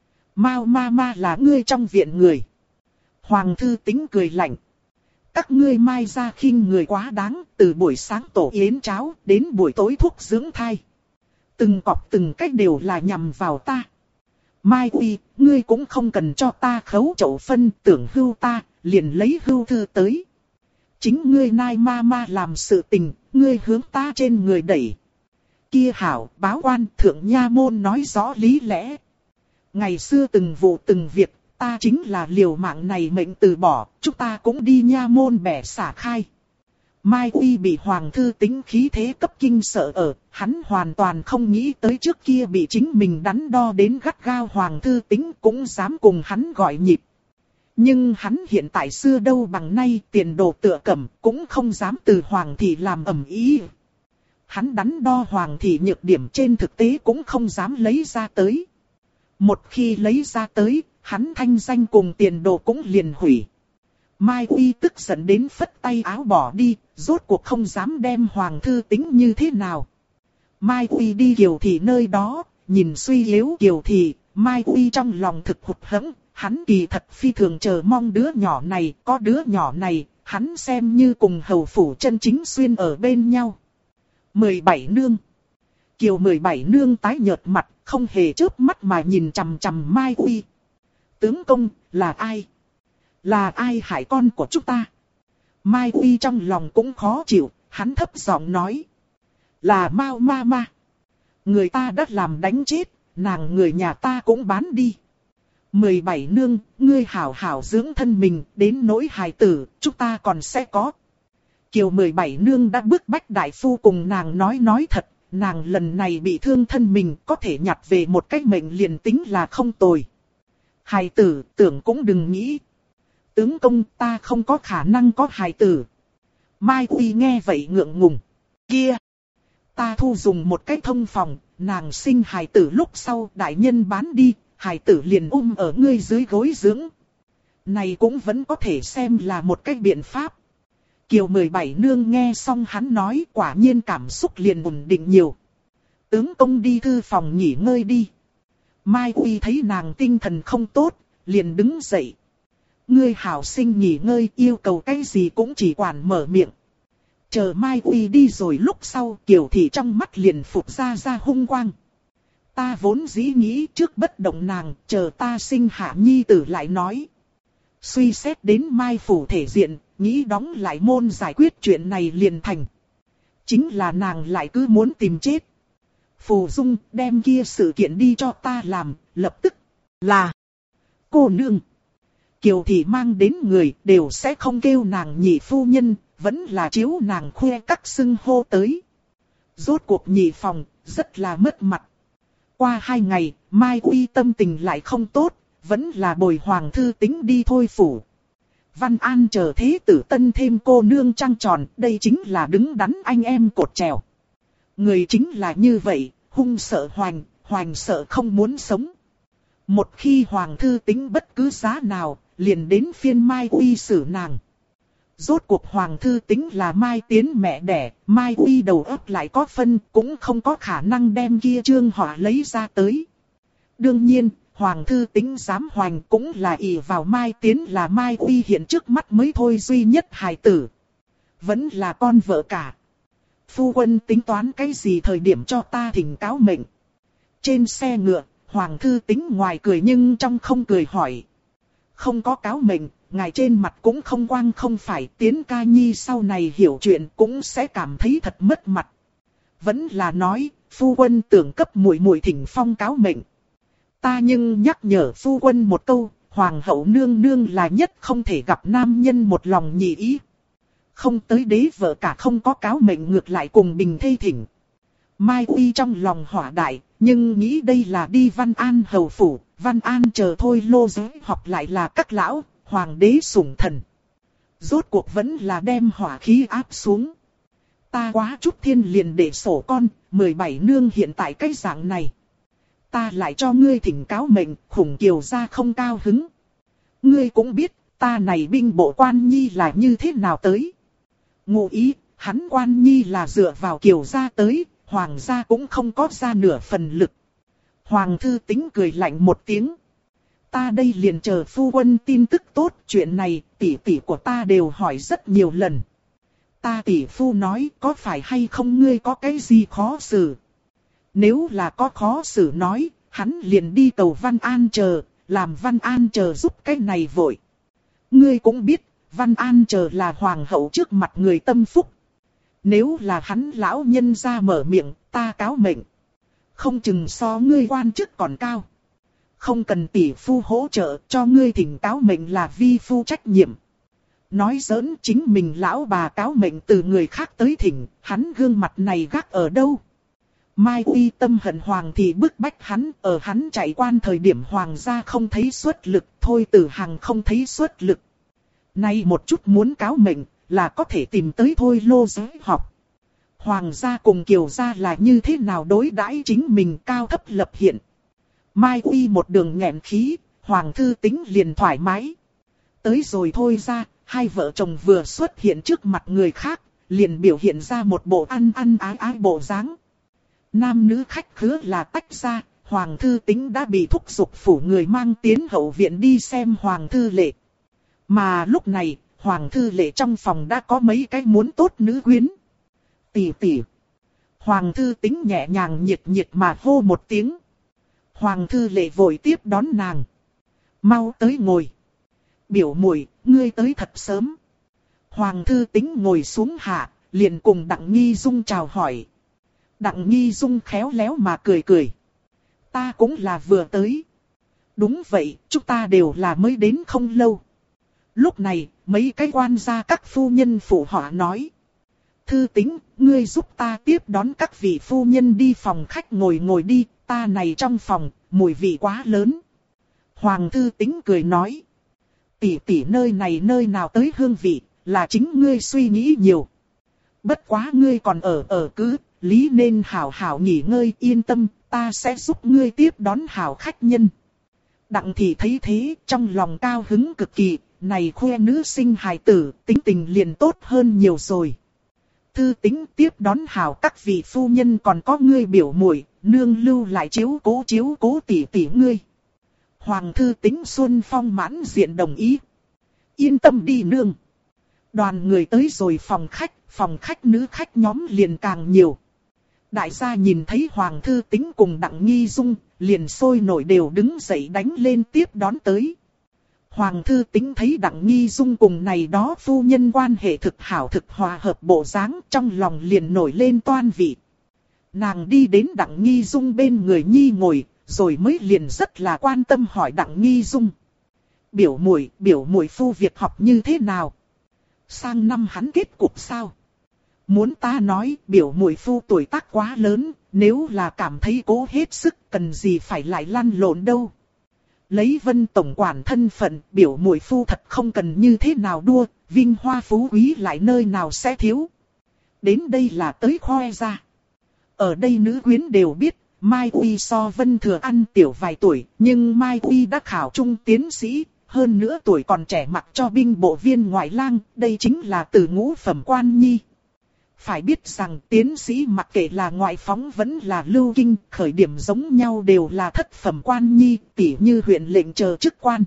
Mao ma là ngươi trong viện người. Hoàng thư Tính cười lạnh. Các ngươi Mai ra khinh người quá đáng, từ buổi sáng tổ yến cháo đến buổi tối thuốc dưỡng thai. Từng cọp từng cách đều là nhằm vào ta. Mai Uy, ngươi cũng không cần cho ta khấu chậu phân, tưởng hưu ta, liền lấy hưu thư tới. Chính ngươi Nai ma làm sự tình, ngươi hướng ta trên người đẩy. Kia hảo, báo quan thượng nha môn nói rõ lý lẽ. Ngày xưa từng vụ từng việc, ta chính là liều mạng này mệnh từ bỏ, chúng ta cũng đi nha môn bẻ xả khai. Mai Uy bị Hoàng thư Tính khí thế cấp kinh sợ ở, hắn hoàn toàn không nghĩ tới trước kia bị chính mình đắn đo đến gắt gao Hoàng thư Tính cũng dám cùng hắn gọi nhịp. Nhưng hắn hiện tại xưa đâu bằng nay, tiền đồ tựa cẩm, cũng không dám từ Hoàng thị làm ầm ĩ. Hắn đắn đo Hoàng thị nhược điểm trên thực tế cũng không dám lấy ra tới. Một khi lấy ra tới, hắn thanh danh cùng tiền đồ cũng liền hủy. Mai Uy tức giận đến phất tay áo bỏ đi, rốt cuộc không dám đem Hoàng thư Tính như thế nào. Mai Uy đi Kiều thị nơi đó, nhìn suy yếu Kiều thị, Mai Uy trong lòng thực hụt hẫng, hắn kỳ thật phi thường chờ mong đứa nhỏ này, có đứa nhỏ này, hắn xem như cùng hầu phủ chân chính xuyên ở bên nhau. 17 nương. Kiều 17 nương tái nhợt mặt, không hề chớp mắt mà nhìn chằm chằm Mai Uy. Tướng công, là ai? Là ai hại con của chúng ta? Mai Uy trong lòng cũng khó chịu, hắn thấp giọng nói. Là Mao ma ma. Người ta đã làm đánh chết, nàng người nhà ta cũng bán đi. 17 nương, ngươi hảo hảo dưỡng thân mình, đến nỗi hài tử, chúng ta còn sẽ có. Kiều 17 nương đã bức bách đại phu cùng nàng nói thật, nàng lần này bị thương thân mình có thể nhặt về một cái mệnh liền tính là không tồi. Hài tử, tưởng cũng đừng nghĩ. Tướng công, ta không có khả năng có hài tử. Mai Uy nghe vậy ngượng ngùng. Kia! Ta thu dùng một cái thông phòng, nàng sinh hài tử lúc sau đại nhân bán đi, hài tử liền ở ngươi dưới gối dưỡng. Này cũng vẫn có thể xem là một cái biện pháp. Kiều 17 nương nghe xong hắn nói quả nhiên cảm xúc liền ổn định nhiều. Tướng công đi thư phòng nghỉ ngơi đi. Mai Uy thấy nàng tinh thần không tốt, liền đứng dậy. Ngươi hảo sinh nghỉ ngơi, yêu cầu cái gì cũng chỉ quản mở miệng. Chờ Mai Uy đi rồi lúc sau, Kiều thị trong mắt liền phục ra hung quang. Ta vốn dĩ nghĩ trước bất động nàng, chờ ta sinh hạ nhi tử lại nói. Suy xét đến Mai phủ thể diện, nghĩ đóng lại môn giải quyết chuyện này liền thành. Chính là nàng lại cứ muốn tìm chết. Phù Dung đem kia sự kiện đi cho ta làm, lập tức là cô nương. Kiều thị mang đến người đều sẽ không kêu nàng nhị phu nhân, vẫn là chiếu nàng khoe các xưng hô tới. Rốt cuộc nhị phòng, rất là mất mặt. Qua 2 ngày, Mai Uy tâm tình lại không tốt, vẫn là bồi Hoàng thư Tính đi thôi phủ. Văn An chờ thế tử tân thêm cô nương trăng tròn, đây chính là đứng đắn anh em cột trèo. Người chính là như vậy, hung sợ hoành sợ không muốn sống. Một khi Hoàng thư Tính bất cứ giá nào, liền đến phiên Mai Uy xử nàng. Rốt cuộc Hoàng thư Tính là Mai Tiến mẹ đẻ, Mai Uy đầu óc lại có phân, cũng không có khả năng đem kia trương họa lấy ra tới. Đương nhiên, Hoàng thư Tính dám hoành cũng là ỷ vào Mai Tiến là Mai Uy hiện trước mắt mới thôi duy nhất hài tử. Vẫn là con vợ cả. Phu quân tính toán cái gì thời điểm cho ta thỉnh cáo mệnh. Trên xe ngựa, Hoàng thư Tính ngoài cười nhưng trong không cười hỏi. Không có cáo mệnh, ngài trên mặt cũng không quang không phải, Tiến ca nhi sau này hiểu chuyện cũng sẽ cảm thấy thật mất mặt. Vẫn là nói, phu quân tưởng cấp muội muội thỉnh phong cáo mệnh. Ta nhưng nhắc nhở phu quân một câu, Hoàng hậu nương nương là nhất không thể gặp nam nhân một lòng nhị ý. Không tới đế vợ cả không có cáo mệnh ngược lại cùng bình thê thỉnh. Mai Uy trong lòng hỏa đại, nhưng nghĩ đây là đi Văn An hầu phủ, Văn An chờ thôi lô giới học lại là các lão, hoàng đế sủng thần. Rốt cuộc vẫn là đem hỏa khí áp xuống. Ta quá chút thiên liền để sổ con, 17 nương hiện tại cái dạng này. Ta lại cho ngươi thỉnh cáo mệnh, khủng Kiều gia không cao hứng. Ngươi cũng biết, ta này binh bộ quan nhi là như thế nào tới. Ngụ ý, hắn quan nhi là dựa vào Kiều gia tới, hoàng gia cũng không có ra nửa phần lực. Hoàng thư Tính cười lạnh một tiếng. Ta đây liền chờ phu quân tin tức tốt, chuyện này tỷ tỷ của ta đều hỏi rất nhiều lần. Ta tỷ phu nói có phải hay không ngươi có cái gì khó xử. Nếu là có khó xử nói, hắn liền đi cầu Văn An chờ, làm Văn An chờ giúp cái này vội. Ngươi cũng biết, Văn An chờ là hoàng hậu trước mặt người tâm phúc. Nếu là hắn lão nhân ra mở miệng, ta cáo mệnh. Không chừng so ngươi quan chức còn cao. Không cần tỷ phu hỗ trợ, cho ngươi thỉnh cáo mệnh là vi phu trách nhiệm. Nói giỡn, chính mình lão bà cáo mệnh từ người khác tới thỉnh, hắn gương mặt này gác ở đâu. Mai Uy tâm hận hoàng thì bức bách hắn, ở hắn chạy quan thời điểm hoàng gia không thấy xuất lực, thôi Tử Hằng không thấy xuất lực. Nay một chút muốn cáo mệnh, là có thể tìm tới thôi lô giới học. Hoàng gia cùng Kiều gia là như thế nào đối đãi chính mình cao thấp lập hiện. Mai Uy một đường nghẹn khí, Hoàng thư Tính liền thoải mái. Tới rồi thôi ra, hai vợ chồng vừa xuất hiện trước mặt người khác, liền biểu hiện ra một bộ ăn ái bộ dáng. Nam nữ khách khứa là tách ra, Hoàng thư Tính đã bị thúc giục phủ người mang tiến hậu viện đi xem Hoàng thư lệ. Mà lúc này, Hoàng thư lệ trong phòng đã có mấy cái muốn tốt nữ quyến. Tỷ tỷ. Hoàng thư Tính nhẹ nhàng nhiệt mà hô một tiếng. Hoàng thư lệ vội tiếp đón nàng. Mau tới ngồi. Biểu muội, ngươi tới thật sớm. Hoàng thư Tính ngồi xuống hạ, liền cùng Đặng Nghi Dung chào hỏi. Đặng Nghi Dung khéo léo mà cười cười. Ta cũng là vừa tới. Đúng vậy, chúng ta đều là mới đến không lâu. Lúc này, mấy cái quan gia các phu nhân phụ họ nói. Thư Tính, ngươi giúp ta tiếp đón các vị phu nhân đi phòng khách ngồi đi, ta này trong phòng, mùi vị quá lớn. Hoàng Thư Tính cười nói. Tỷ tỷ nơi này nơi nào tới hương vị, là chính ngươi suy nghĩ nhiều. Bất quá ngươi còn ở cứ, lý nên hảo hảo nghỉ ngơi yên tâm, ta sẽ giúp ngươi tiếp đón hảo khách nhân. Đặng Thị thấy thế, trong lòng cao hứng cực kỳ, này khoe nữ sinh hài tử, tính tình liền tốt hơn nhiều rồi. Thư Tính tiếp đón hảo các vị phu nhân còn có ngươi biểu muội, nương lưu lại chiếu cố tỷ tỷ ngươi. Hoàng Thư Tính xuân phong mãn diện đồng ý. Yên tâm đi nương. Đoàn người tới rồi phòng khách nữ khách nhóm liền càng nhiều. Đại gia nhìn thấy Hoàng Thư Tính cùng Đặng Nghi Dung, liền sôi nổi đều đứng dậy đánh lên tiếp đón tới. Hoàng Thư Tính thấy Đặng Nghi Dung cùng này đó phu nhân quan hệ thực hảo thực hòa hợp bộ dáng, trong lòng liền nổi lên toan vị. Nàng đi đến Đặng Nghi Dung bên người nhi ngồi, rồi mới liền rất là quan tâm hỏi Đặng Nghi Dung. Biểu muội phu việc học như thế nào? Sang năm hắn kết cục sao? Muốn ta nói biểu muội phu tuổi tác quá lớn, nếu là cảm thấy cố hết sức cần gì phải lại lăn lộn đâu. Lấy Vân tổng quản thân phận, biểu muội phu thật không cần như thế nào đua, vinh hoa phú quý lại nơi nào sẽ thiếu. Đến đây là tới khoe ra. Ở đây nữ quyến đều biết, Mai Uy so Vân Thừa An tiểu vài tuổi, nhưng Mai Uy đã khảo trung tiến sĩ, hơn nữa tuổi còn trẻ mặc cho binh bộ viên ngoại lang, đây chính là từ ngũ phẩm quan nhi. Phải biết rằng tiến sĩ mặc kệ là ngoại phóng vẫn là lưu kinh, khởi điểm giống nhau đều là thất phẩm quan nhi, tỉ như huyện lệnh chờ chức quan.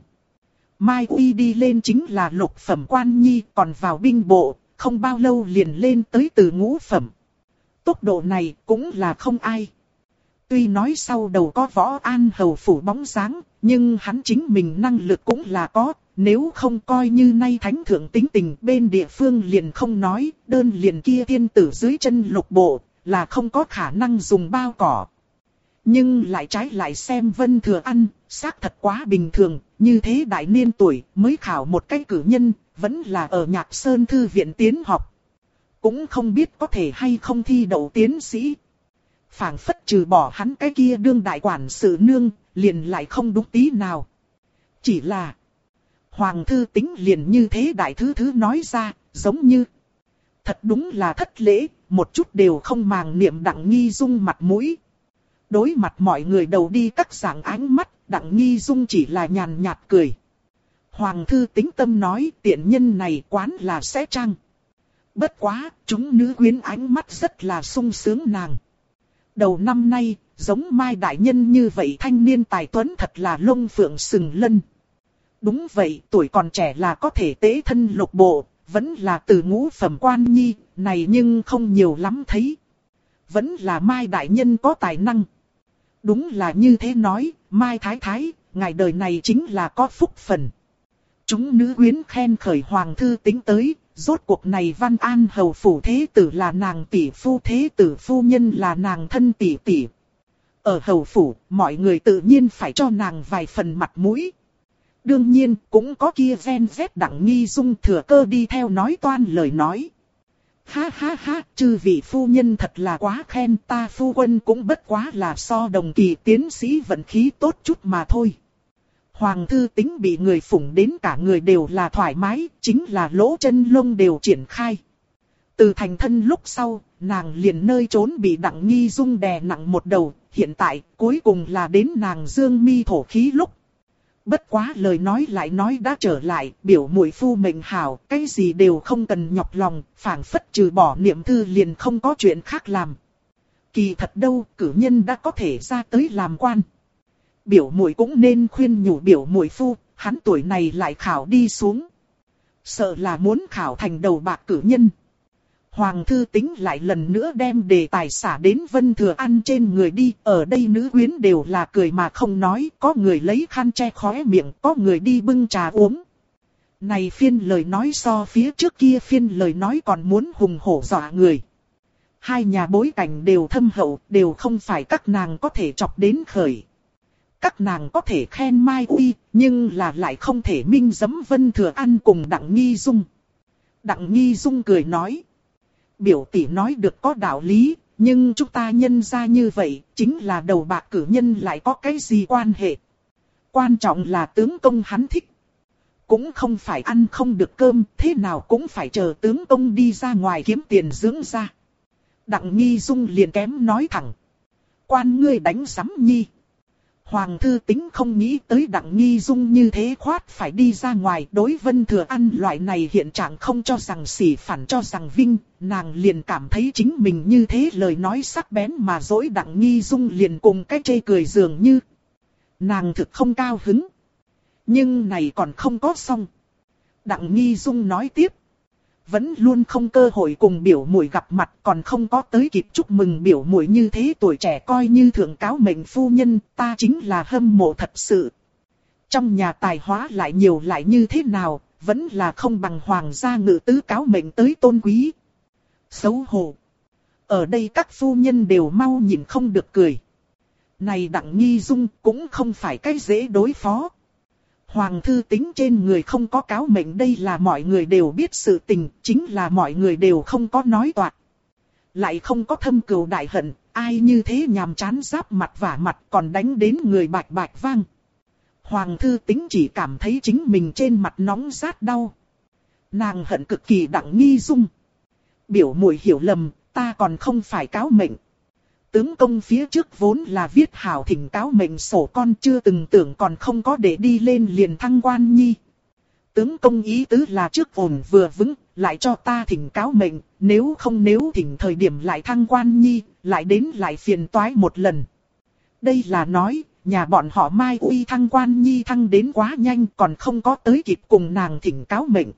Mai Uy đi lên chính là lục phẩm quan nhi, còn vào binh bộ, không bao lâu liền lên tới từ ngũ phẩm. Tốc độ này cũng là không ai. Tuy nói sau đầu có Võ An hầu phủ bóng dáng, nhưng hắn chính mình năng lực cũng là có. Nếu không coi như nay thánh thượng tính tình bên địa phương liền không nói, đơn liền kia thiên tử dưới chân lục bộ, là không có khả năng dùng bao cỏ. Nhưng lại trái lại xem Vân Thừa An, xác thật quá bình thường, như thế đại niên tuổi mới khảo một cái cử nhân, vẫn là ở Nhạc Sơn Thư viện tiến học. Cũng không biết có thể hay không thi đậu tiến sĩ. Phảng phất trừ bỏ hắn cái kia đương đại quản sự nương, liền lại không đúng tí nào. Chỉ là Hoàng Thư Tính liền như thế đại thứ nói ra, giống như thật đúng là thất lễ, một chút đều không màng niệm Đặng Nghi Dung mặt mũi. Đối mặt mọi người đầu đi các dạng ánh mắt, Đặng Nghi Dung chỉ là nhàn nhạt cười. Hoàng Thư Tính tâm nói tiện nhân này quán là sẽ trăng. Bất quá, chúng nữ quyến ánh mắt rất là sung sướng nàng. Đầu năm nay, giống Mai Đại Nhân như vậy thanh niên tài tuấn thật là lông phượng sừng lân. Đúng vậy, tuổi còn trẻ là có thể tế thân lục bộ, vẫn là từ ngũ phẩm quan nhi, này nhưng không nhiều lắm thấy. Vẫn là Mai Đại Nhân có tài năng. Đúng là như thế nói, Mai Thái Thái, ngài đời này chính là có phúc phần. Chúng nữ quyến khen khởi Hoàng Thư Tính tới, rốt cuộc này Văn An hầu phủ thế tử là nàng tỷ phu, thế tử phu nhân là nàng thân tỷ tỷ. Ở hầu phủ, mọi người tự nhiên phải cho nàng vài phần mặt mũi. Đương nhiên, cũng có kia ven vét Đặng Nghi Dung thừa cơ đi theo nói toan lời nói. Ha ha ha, chư vị phu nhân thật là quá khen, ta phu quân cũng bất quá là so đồng kỳ tiến sĩ vận khí tốt chút mà thôi. Hoàng Thư Tính bị người phụng đến cả người đều là thoải mái, chính là lỗ chân lông đều triển khai. Từ thành thân lúc sau, nàng liền nơi trốn bị Đặng Nghi Dung đè nặng một đầu, hiện tại cuối cùng là đến nàng dương mi thổ khí lúc. Bất quá lời nói lại nói đã trở lại, biểu muội phu mệnh hảo, cái gì đều không cần nhọc lòng, phảng phất trừ bỏ niệm thư liền không có chuyện khác làm. Kỳ thật đâu, cử nhân đã có thể ra tới làm quan. Biểu muội cũng nên khuyên nhủ biểu muội phu, hắn tuổi này lại khảo đi xuống. Sợ là muốn khảo thành đầu bạc cử nhân. Hoàng Thư Tính lại lần nữa đem đề tài xả đến Vân Thừa An trên người đi. Ở đây nữ quyến đều là cười mà không nói. Có người lấy khăn che khóe miệng, có người đi bưng trà uống. Này phiên lời nói so phía trước kia phiên lời nói còn muốn hùng hổ dọa người. Hai nhà bối cảnh đều thâm hậu, đều không phải các nàng có thể chọc đến khởi. Các nàng có thể khen Mai Uy, nhưng là lại không thể minh dẫm Vân Thừa An cùng Đặng Nghi Dung. Đặng Nghi Dung cười nói. Biểu tỷ nói được có đạo lý, nhưng chúng ta nhân ra như vậy, chính là đầu bạc cử nhân lại có cái gì quan hệ. Quan trọng là tướng công hắn thích. Cũng không phải ăn không được cơm, thế nào cũng phải chờ tướng công đi ra ngoài kiếm tiền dưỡng ra. Đặng Nghi Dung liền kém nói thẳng. Quan ngươi đánh sắm nhi. Hoàng thư Tính không nghĩ tới Đặng Nghi Dung như thế khoát phải đi ra ngoài. Đối Vân Thừa An loại này hiện trạng không cho rằng sỉ phản cho rằng vinh. Nàng liền cảm thấy chính mình như thế lời nói sắc bén mà dỗi Đặng Nghi Dung liền cùng cái chê cười dường như. Nàng thực không cao hứng. Nhưng này còn không có xong. Đặng Nghi Dung nói tiếp. Vẫn luôn không cơ hội cùng biểu muội gặp mặt, còn không có tới kịp chúc mừng biểu muội như thế tuổi trẻ coi như thượng cáo mệnh phu nhân, ta chính là hâm mộ thật sự. Trong nhà tài hóa lại nhiều lại như thế nào, vẫn là không bằng hoàng gia ngự tứ cáo mệnh tới tôn quý. Xấu hổ. Ở đây các phu nhân đều mau nhìn không được cười. Này Đặng Nghi Dung cũng không phải cái dễ đối phó. Hoàng thư Tính trên người không có cáo mệnh, đây là mọi người đều biết sự tình, chính là mọi người đều không có nói toạc. Lại không có thâm cừu đại hận, ai như thế nhàm chán giáp mặt vả mặt còn đánh đến người bạch bạch vang. Hoàng thư Tính chỉ cảm thấy chính mình trên mặt nóng rát đau. Nàng hận cực kỳ Đặng Nghi Dung. Biểu muội hiểu lầm, ta còn không phải cáo mệnh. Tướng công phía trước vốn là viết hảo thỉnh cáo mệnh sổ con, chưa từng tưởng còn không có để đi lên liền thăng quan nhi. Tướng công ý tứ là trước ổn vừa vững, lại cho ta thỉnh cáo mệnh, nếu không nếu thỉnh thời điểm lại thăng quan nhi, lại đến lại phiền toái một lần. Đây là nói, nhà bọn họ Mai Uy thăng quan nhi thăng đến quá nhanh, còn không có tới kịp cùng nàng thỉnh cáo mệnh.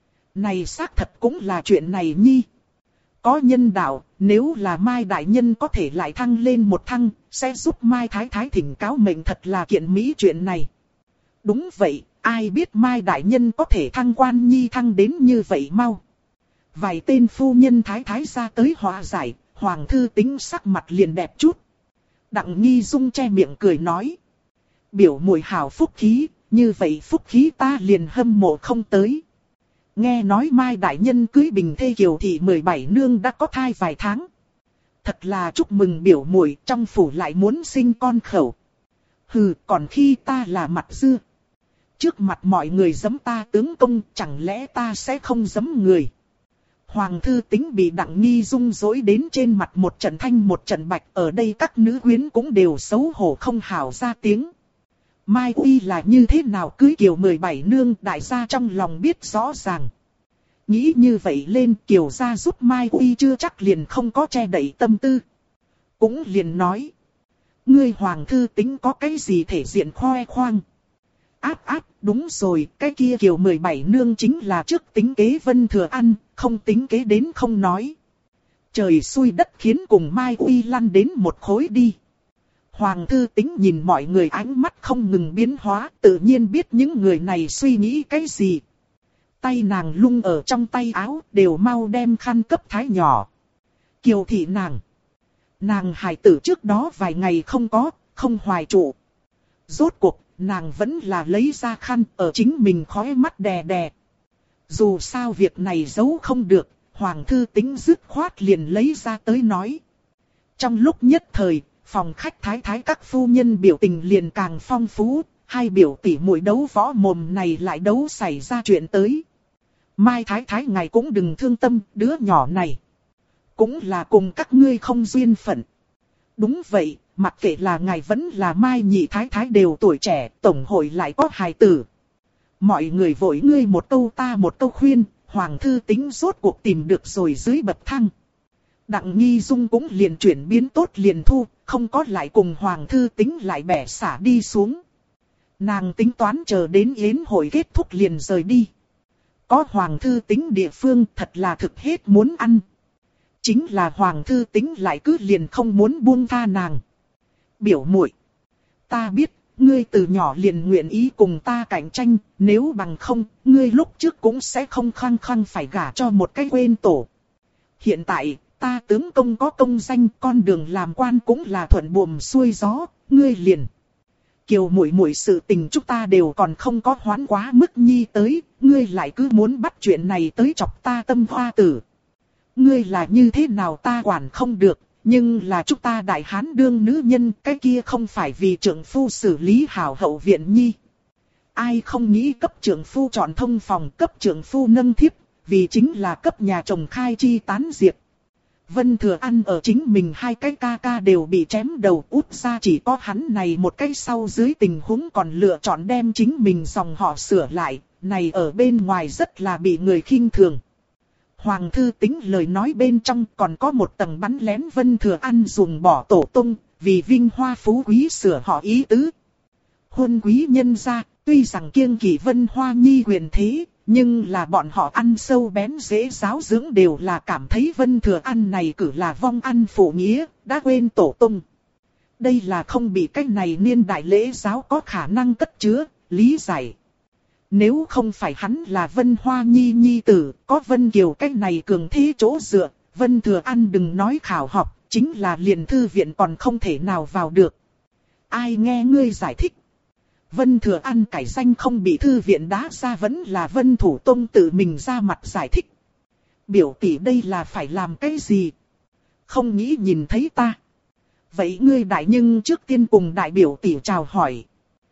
Này xác thật cũng là chuyện này nhi. Có nhân đạo, nếu là Mai Đại Nhân có thể lại thăng lên một thăng, sẽ giúp Mai Thái Thái thỉnh cáo mệnh, thật là kiện mỹ chuyện này. Đúng vậy, ai biết Mai Đại Nhân có thể thăng quan nhi thăng đến như vậy mau. Vài tên phu nhân Thái Thái ra tới hòa giải, Hoàng thư Tính sắc mặt liền đẹp chút. Đặng Nghi Dung che miệng cười nói. Biểu muội hảo phúc khí, như vậy phúc khí ta liền hâm mộ không tới. Nghe nói Mai Đại Nhân cưới bình thê Kiều Thị 17 nương đã có thai vài tháng. Thật là chúc mừng biểu muội, trong phủ lại muốn sinh con khẩu. Hừ, còn khi ta là mặt dưa. Trước mặt mọi người giẫm ta tướng công, chẳng lẽ ta sẽ không giẫm người. Hoàng thư Tính bị Đặng Nghi Dung dối đến trên mặt một trận thanh một trận bạch, ở đây các nữ quyến cũng đều xấu hổ không hào ra tiếng. Mai Uy là như thế nào cưới Kiều 17 nương, đại gia trong lòng biết rõ ràng. Nghĩ như vậy lên, Kiều gia giúp Mai Uy chưa chắc liền không có che đậy tâm tư. Cũng liền nói. Ngươi Hoàng thư Tính có cái gì thể diện khoe khoang. Áp, đúng rồi, cái kia Kiều 17 nương chính là trước tính kế Vân Thừa An, không tính kế đến không nói. Trời xui đất khiến cùng Mai Uy lăn đến một khối đi. Hoàng thư Tính nhìn mọi người ánh mắt không ngừng biến hóa, tự nhiên biết những người này suy nghĩ cái gì. Tay nàng lung ở trong tay áo, đều mau đem khăn cấp thái nhỏ. Kiều thị nàng hài tử trước đó vài ngày không hoài trụ. Rốt cuộc, nàng vẫn là lấy ra khăn ở chính mình khóe mắt đè đè. Dù sao việc này giấu không được, Hoàng thư Tính dứt khoát liền lấy ra tới nói. Trong lúc nhất thời, phòng khách thái thái các phu nhân biểu tình liền càng phong phú, hai biểu tỷ muội đấu võ mồm này lại đấu xảy ra chuyện tới. Mai Thái Thái ngài cũng đừng thương tâm, đứa nhỏ này cũng là cùng các ngươi không duyên phận. Đúng vậy, mặc kệ là ngài vẫn là Mai Nhị Thái Thái đều tuổi trẻ, tổng hội lại có hài tử. Mọi người vội ngươi một câu ta một câu khuyên, Hoàng thư Tính rốt cuộc tìm được rồi dưới bậc thang. Đặng Nghi Dung cũng liền chuyển biến tốt liền thu, không có lại cùng Hoàng thư Tính lại bẻ xả đi xuống. Nàng tính toán chờ đến yến hội kết thúc liền rời đi. Có Hoàng thư Tính địa phương thật là thực hết muốn ăn. Chính là Hoàng thư Tính lại cứ liền không muốn buông tha nàng. Biểu muội, ta biết, ngươi từ nhỏ liền nguyện ý cùng ta cạnh tranh, nếu bằng không, ngươi lúc trước cũng sẽ không khăng khăng phải gả cho một cái quên tổ. Hiện tại, ta tướng công có công danh, con đường làm quan cũng là thuận buồm xuôi gió, ngươi liền. Kiều muội muội sự tình chúng ta đều còn không có hoán quá mức nhi tới, ngươi lại cứ muốn bắt chuyện này tới chọc ta tâm hoa tử. Ngươi là như thế nào ta quản không được, nhưng là chúng ta đại hán đương nữ nhân, cái kia không phải vì trượng phu xử lý hảo hậu viện nhi. Ai không nghĩ cấp trượng phu chọn thông phòng, cấp trượng phu nâng thiếp, vì chính là cấp nhà chồng khai chi tán diệt. Vân Thừa An ở chính mình hai cái ca ca đều bị chém đầu, út ra chỉ có hắn này một cái sau dưới tình huống còn lựa chọn đem chính mình dòng họ sửa lại, này ở bên ngoài rất là bị người khinh thường. Hoàng thư Tính lời nói bên trong còn có một tầng bắn lén Vân Thừa An dùng bỏ tổ tông, vì vinh hoa phú quý sửa họ ý tứ. Hôn quý nhân gia, tuy rằng kiêng kỵ Vân Hoa Nhi quyền thế, nhưng là bọn họ ăn sâu bén dễ giáo dưỡng đều là cảm thấy Vân Thừa An này cử là vong ăn phụ nghĩa, đã quên tổ tông. Đây là không bị cách này niên đại lễ giáo có khả năng cất chứa, lý giải. Nếu không phải hắn là Vân Hoa Nhi nhi tử, có Vân Kiều cách này cường thế chỗ dựa, Vân Thừa An đừng nói khảo học, chính là liền thư viện còn không thể nào vào được. Ai nghe ngươi giải thích? Vân Thừa An cải danh không bị thư viện đá ra vẫn là Vân Thủ Tông tự mình ra mặt giải thích. Biểu tỷ đây là phải làm cái gì? Không nghĩ nhìn thấy ta. Vậy ngươi đại nhưng trước tiên cùng đại biểu tỷ chào hỏi.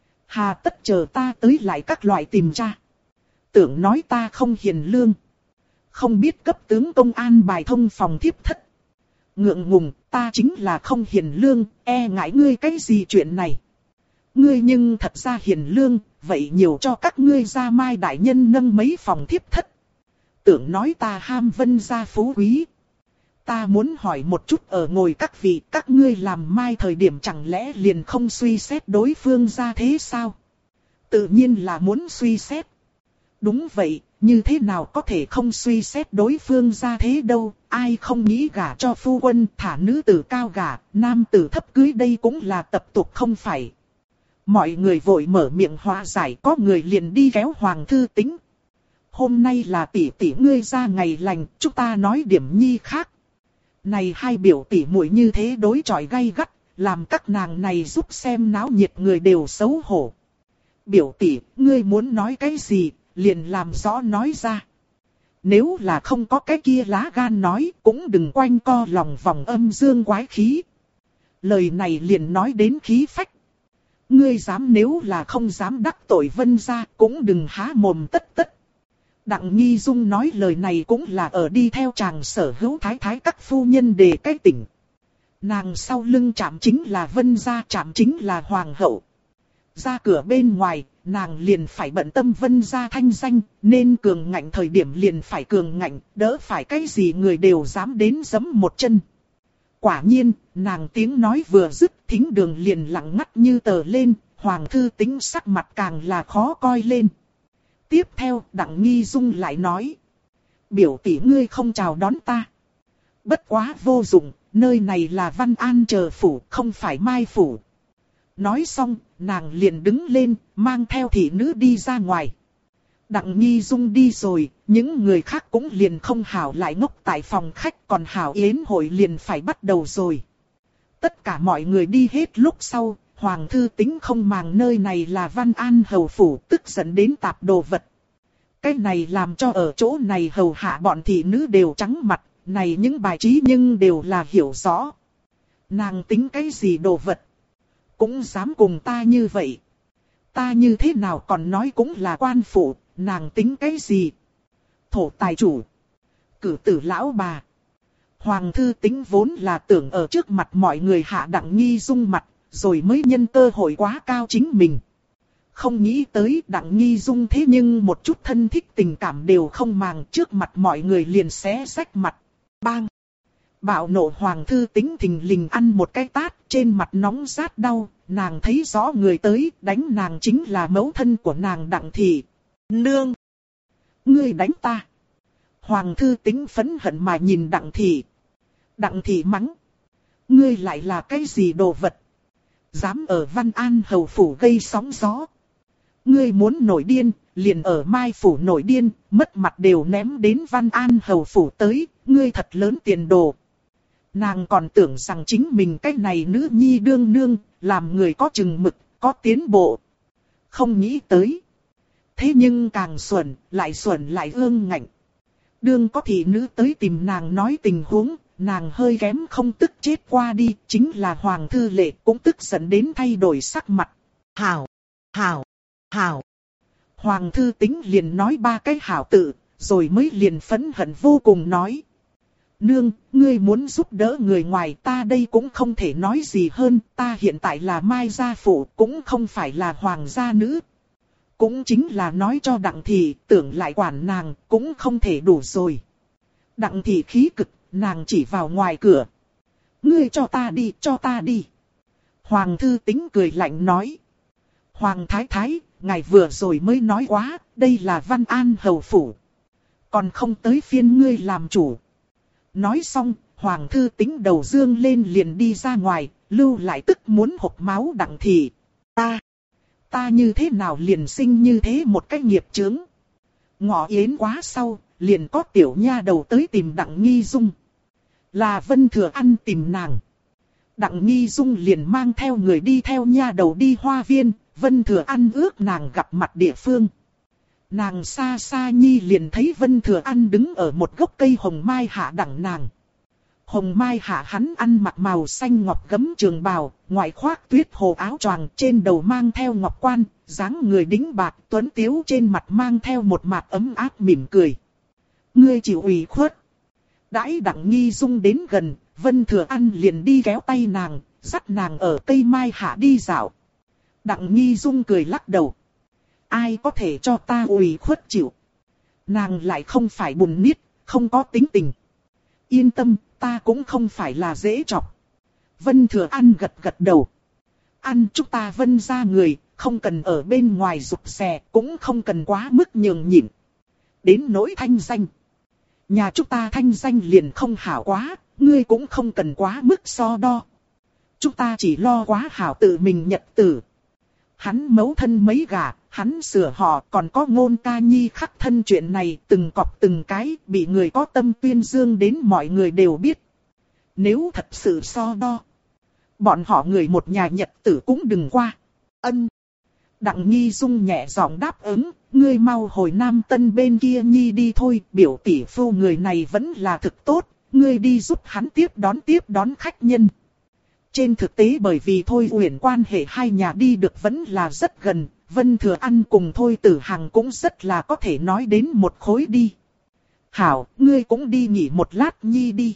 Hà tất chờ ta tới lại các loại tìm tra. Tưởng nói ta không hiền lương. Không biết cấp tướng công an bài thông phòng thiếp thất. Ngượng ngùng, ta chính là không hiền lương, e ngại ngươi cái gì chuyện này. Ngươi nhưng thật ra hiền lương, vậy nhiều cho các ngươi gia mai đại nhân nâng mấy phòng thiếp thất. Tưởng nói ta ham Vân gia phú quý. Ta muốn hỏi một chút ở ngồi các vị, các ngươi làm mai thời điểm chẳng lẽ liền không suy xét đối phương ra thế sao? Tự nhiên là muốn suy xét. Đúng vậy, như thế nào có thể không suy xét đối phương ra thế đâu, ai không nghĩ gả cho phu quân, thả nữ tử cao gả, nam tử thấp cưới đây cũng là tập tục không phải. Mọi người vội mở miệng hóa giải, có người liền đi kéo Hoàng thư Tính. Hôm nay là tỷ tỷ ngươi ra ngày lành, chúng ta nói điểm nhi khác. Này hai biểu tỷ muội như thế đối chọi gay gắt, làm các nàng này giúp xem náo nhiệt người đều xấu hổ. Biểu tỷ, ngươi muốn nói cái gì, liền làm rõ nói ra. Nếu là không có cái kia lá gan nói, cũng đừng quanh co lòng vòng âm dương quái khí. Lời này liền nói đến khí phách. Ngươi dám nếu là không dám đắc tội Vân gia, cũng đừng há mồm tất tất. Đặng Nghi Dung nói lời này cũng là ở đi theo chàng sở hữu thái thái các phu nhân để cái tỉnh. Nàng sau lưng chạm chính là Vân gia, chạm chính là Hoàng hậu. Ra cửa bên ngoài, nàng liền phải bận tâm Vân gia thanh danh, nên cường ngạnh thời điểm liền phải cường ngạnh, đỡ phải cái gì người đều dám đến giẫm một chân. Quả nhiên, nàng tiếng nói vừa dứt, thính đường liền lặng ngắt như tờ lên, Hoàng thư Tính sắc mặt càng là khó coi lên. Tiếp theo, Đặng Nghi Dung lại nói. Biểu tỷ ngươi không chào đón ta. Bất quá vô dụng, nơi này là Văn An chờ phủ, không phải Mai phủ. Nói xong, nàng liền đứng lên, mang theo thị nữ đi ra ngoài. Đặng Nghi Dung đi rồi, những người khác cũng liền không hảo lại ngốc tại phòng khách, còn hảo yến hội liền phải bắt đầu rồi. Tất cả mọi người đi hết lúc sau, Hoàng thư Tính không màng nơi này là Văn An hầu phủ, tức giận đến tạp đồ vật. Cái này làm cho ở chỗ này hầu hạ bọn thị nữ đều trắng mặt, này những bài trí nhưng đều là hiểu rõ. Nàng tính cái gì đồ vật? Cũng dám cùng ta như vậy. Ta như thế nào còn nói cũng là quan phụ, nàng tính cái gì? Thổ tài chủ. Cử tử lão bà. Hoàng thư Tính vốn là tưởng ở trước mặt mọi người hạ Đặng Nghi Dung mặt, rồi mới nhân cơ hội quá cao chính mình. Không nghĩ tới Đặng Nghi Dung thế nhưng một chút thân thích tình cảm đều không màng, trước mặt mọi người liền xé rách mặt. Bang! Bạo nộ Hoàng thư Tính thình lình ăn một cái tát, trên mặt nóng rát đau, nàng thấy rõ người tới, đánh nàng chính là mẫu thân của nàng Đặng Thị. Nương! Ngươi đánh ta! Hoàng thư Tính phẫn hận mà nhìn Đặng Thị. Đặng Thị mắng. Ngươi lại là cái gì đồ vật? Dám ở Văn An hầu phủ gây sóng gió. Ngươi muốn nổi điên, liền ở Mai phủ nổi điên, mất mặt đều ném đến Văn An hầu phủ tới, ngươi thật lớn tiền đồ. Nàng còn tưởng rằng chính mình cái này nữ nhi đương nương, làm người có chừng mực, có tiến bộ. Không nghĩ tới. Thế nhưng càng xuẩn lại ương ngạnh. Đương có thị nữ tới tìm nàng nói tình huống, nàng hơi kém không tức chết qua đi, chính là Hoàng Thư Lệ cũng tức giận đến thay đổi sắc mặt. Hảo, hảo, hảo. Hoàng Thư Tính liền nói 3 cái hảo tự, rồi mới liền phẫn hận vô cùng nói. Nương, ngươi muốn giúp đỡ người ngoài, ta đây cũng không thể nói gì hơn, ta hiện tại là Mai gia phụ, cũng không phải là hoàng gia nữ. Cũng chính là nói cho Đặng Thị, tưởng lại quản nàng, cũng không thể đủ rồi. Đặng Thị khí cực, nàng chỉ vào ngoài cửa. Ngươi cho ta đi, cho ta đi. Hoàng Thư Tính cười lạnh nói. Hoàng Thái Thái, ngài vừa rồi mới nói quá, đây là Văn An hầu phủ. Còn không tới phiên ngươi làm chủ. Nói xong, Hoàng Thư Tính đầu dương lên liền đi ra ngoài, lưu lại tức muốn hộc máu Đặng Thị. Ta như thế nào liền sinh như thế một cái nghiệp chướng. Ngọ yến quá sau, liền có tiểu nha đầu tới tìm Đặng Nghi Dung. Là Vân Thừa Ăn tìm nàng. Đặng Nghi Dung liền mang theo người đi theo nha đầu đi hoa viên, Vân Thừa Ăn ước nàng gặp mặt địa phương. Nàng xa xa nhi liền thấy Vân Thừa Ăn đứng ở một gốc cây hồng mai hạ đặng nàng. Hồng mai hạ hắn ăn mặc màu xanh ngọc gấm trường bào, ngoài khoác tuyết hồ áo choàng, trên đầu mang theo ngọc quan, dáng người đĩnh bạt, tuấn tiếu trên mặt mang theo một mặt ấm áp mỉm cười. Ngươi chịu ủy khuất. Đãi Đặng Nghi Dung đến gần, Vân Thừa Ăn liền đi kéo tay nàng, dắt nàng ở cây mai hạ đi dạo. Đặng Nghi Dung cười lắc đầu. Ai có thể cho ta ủy khuất chịu. Nàng lại không phải bùn niết, không có tính tình. Yên tâm, ta cũng không phải là dễ chọc. Vân Thừa Ăn gật gật đầu. Ăn chúng ta Vân ra người, không cần ở bên ngoài rụt rè, cũng không cần quá mức nhường nhịn. Đến nỗi thanh danh. Nhà chúng ta thanh danh liền không hảo quá, ngươi cũng không cần quá mức so đo. Chúng ta chỉ lo quá hảo tự mình nhật tử. Hắn mấu thân mấy gả, hắn sửa họ, còn có Ngôn ca nhi khắc thân chuyện này, từng cọp từng cái, bị người có tâm tuyên dương đến mọi người đều biết. Nếu thật sự so đo, bọn họ người một nhà nhật tử cũng đừng qua. Ân. Đặng Nghi Dung nhẹ giọng đáp ứng, ngươi mau hồi Nam Tân bên kia nhi đi thôi, biểu tỷ phu người này vẫn là thực tốt, ngươi đi giúp hắn tiếp đón khách nhân. Trên thực tế bởi vì Thôi Uyển quan hệ hai nhà đi được vẫn là rất gần, Vân Thừa Ăn cùng Thôi Tử Hằng cũng rất là có thể nói đến một khối đi. Hảo, ngươi cũng đi nghỉ một lát nhi đi.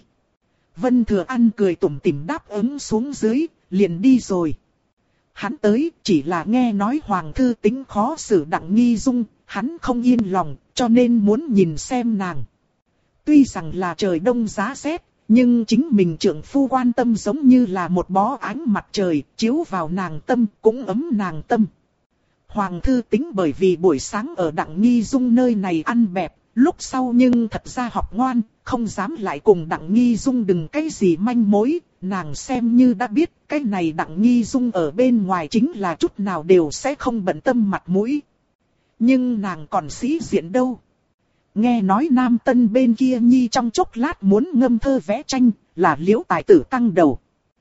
Vân Thừa Ăn cười tủm tỉm đáp ứng xuống dưới, liền đi rồi. Hắn tới chỉ là nghe nói Hoàng Thư Tính khó xử Đặng Nghi Dung, hắn không yên lòng, cho nên muốn nhìn xem nàng. Tuy rằng là trời đông giá rét, nhưng chính mình trưởng phu quan tâm giống như là một bó ánh mặt trời, chiếu vào nàng tâm, cũng ấm nàng tâm. Hoàng Thư Tính bởi vì buổi sáng ở Đặng Nghi Dung nơi này ăn bẹp, lúc sau nhưng thật ra học ngoan, không dám lại cùng Đặng Nghi Dung đừng cái gì manh mối, nàng xem như đã biết cái này Đặng Nghi Dung ở bên ngoài chính là chút nào đều sẽ không bận tâm mặt mũi. Nhưng nàng còn sĩ diện đâu. Nghe nói Nam Tân bên kia nhi trong chốc lát muốn ngâm thơ vẽ tranh, là Liễu Tài Tử căng đầu.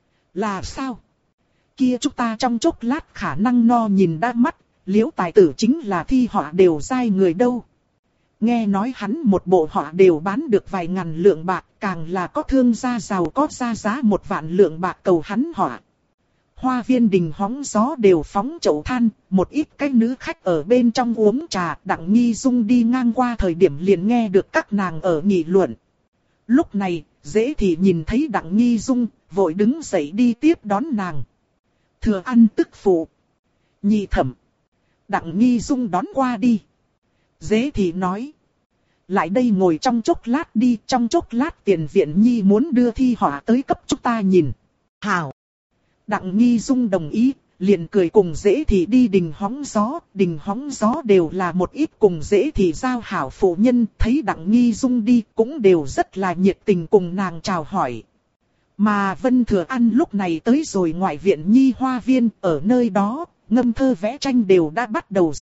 Là sao? Kia chúng ta trong chốc lát khả năng no nhìn đã mắt, Liễu Tài Tử chính là thi họa đều dai người đâu. Nghe nói hắn một bộ họa đều bán được vài ngàn lượng bạc, càng là có thương gia giàu có ra giá 1 vạn lượng bạc cầu hắn họa. Hoa viên đình hóng gió đều phóng chậu than, một ít cái nữ khách ở bên trong uống trà, Đặng Nghi Dung đi ngang qua thời điểm liền nghe được các nàng ở nghị luận. Lúc này, Dễ Thị nhìn thấy Đặng Nghi Dung, vội đứng dậy đi tiếp đón nàng. Thừa Ăn tức phụ. Nhị thẩm. Đặng Nghi Dung đón qua đi. Dễ Thị nói. Lại đây ngồi trong chốc lát đi, trong chốc lát tiền viện nhi muốn đưa thi họa tới cấp chúng ta nhìn. Hảo. Đặng Nghi Dung đồng ý, liền cười cùng Dễ Thị đi đình hóng gió đều là một ít cùng Dễ Thị giao hảo phụ nhân, thấy Đặng Nghi Dung đi cũng đều rất là nhiệt tình cùng nàng chào hỏi. Mà Vân Thừa Ăn lúc này tới rồi ngoại viện nhi hoa viên, ở nơi đó, ngâm thơ vẽ tranh đều đã bắt đầu.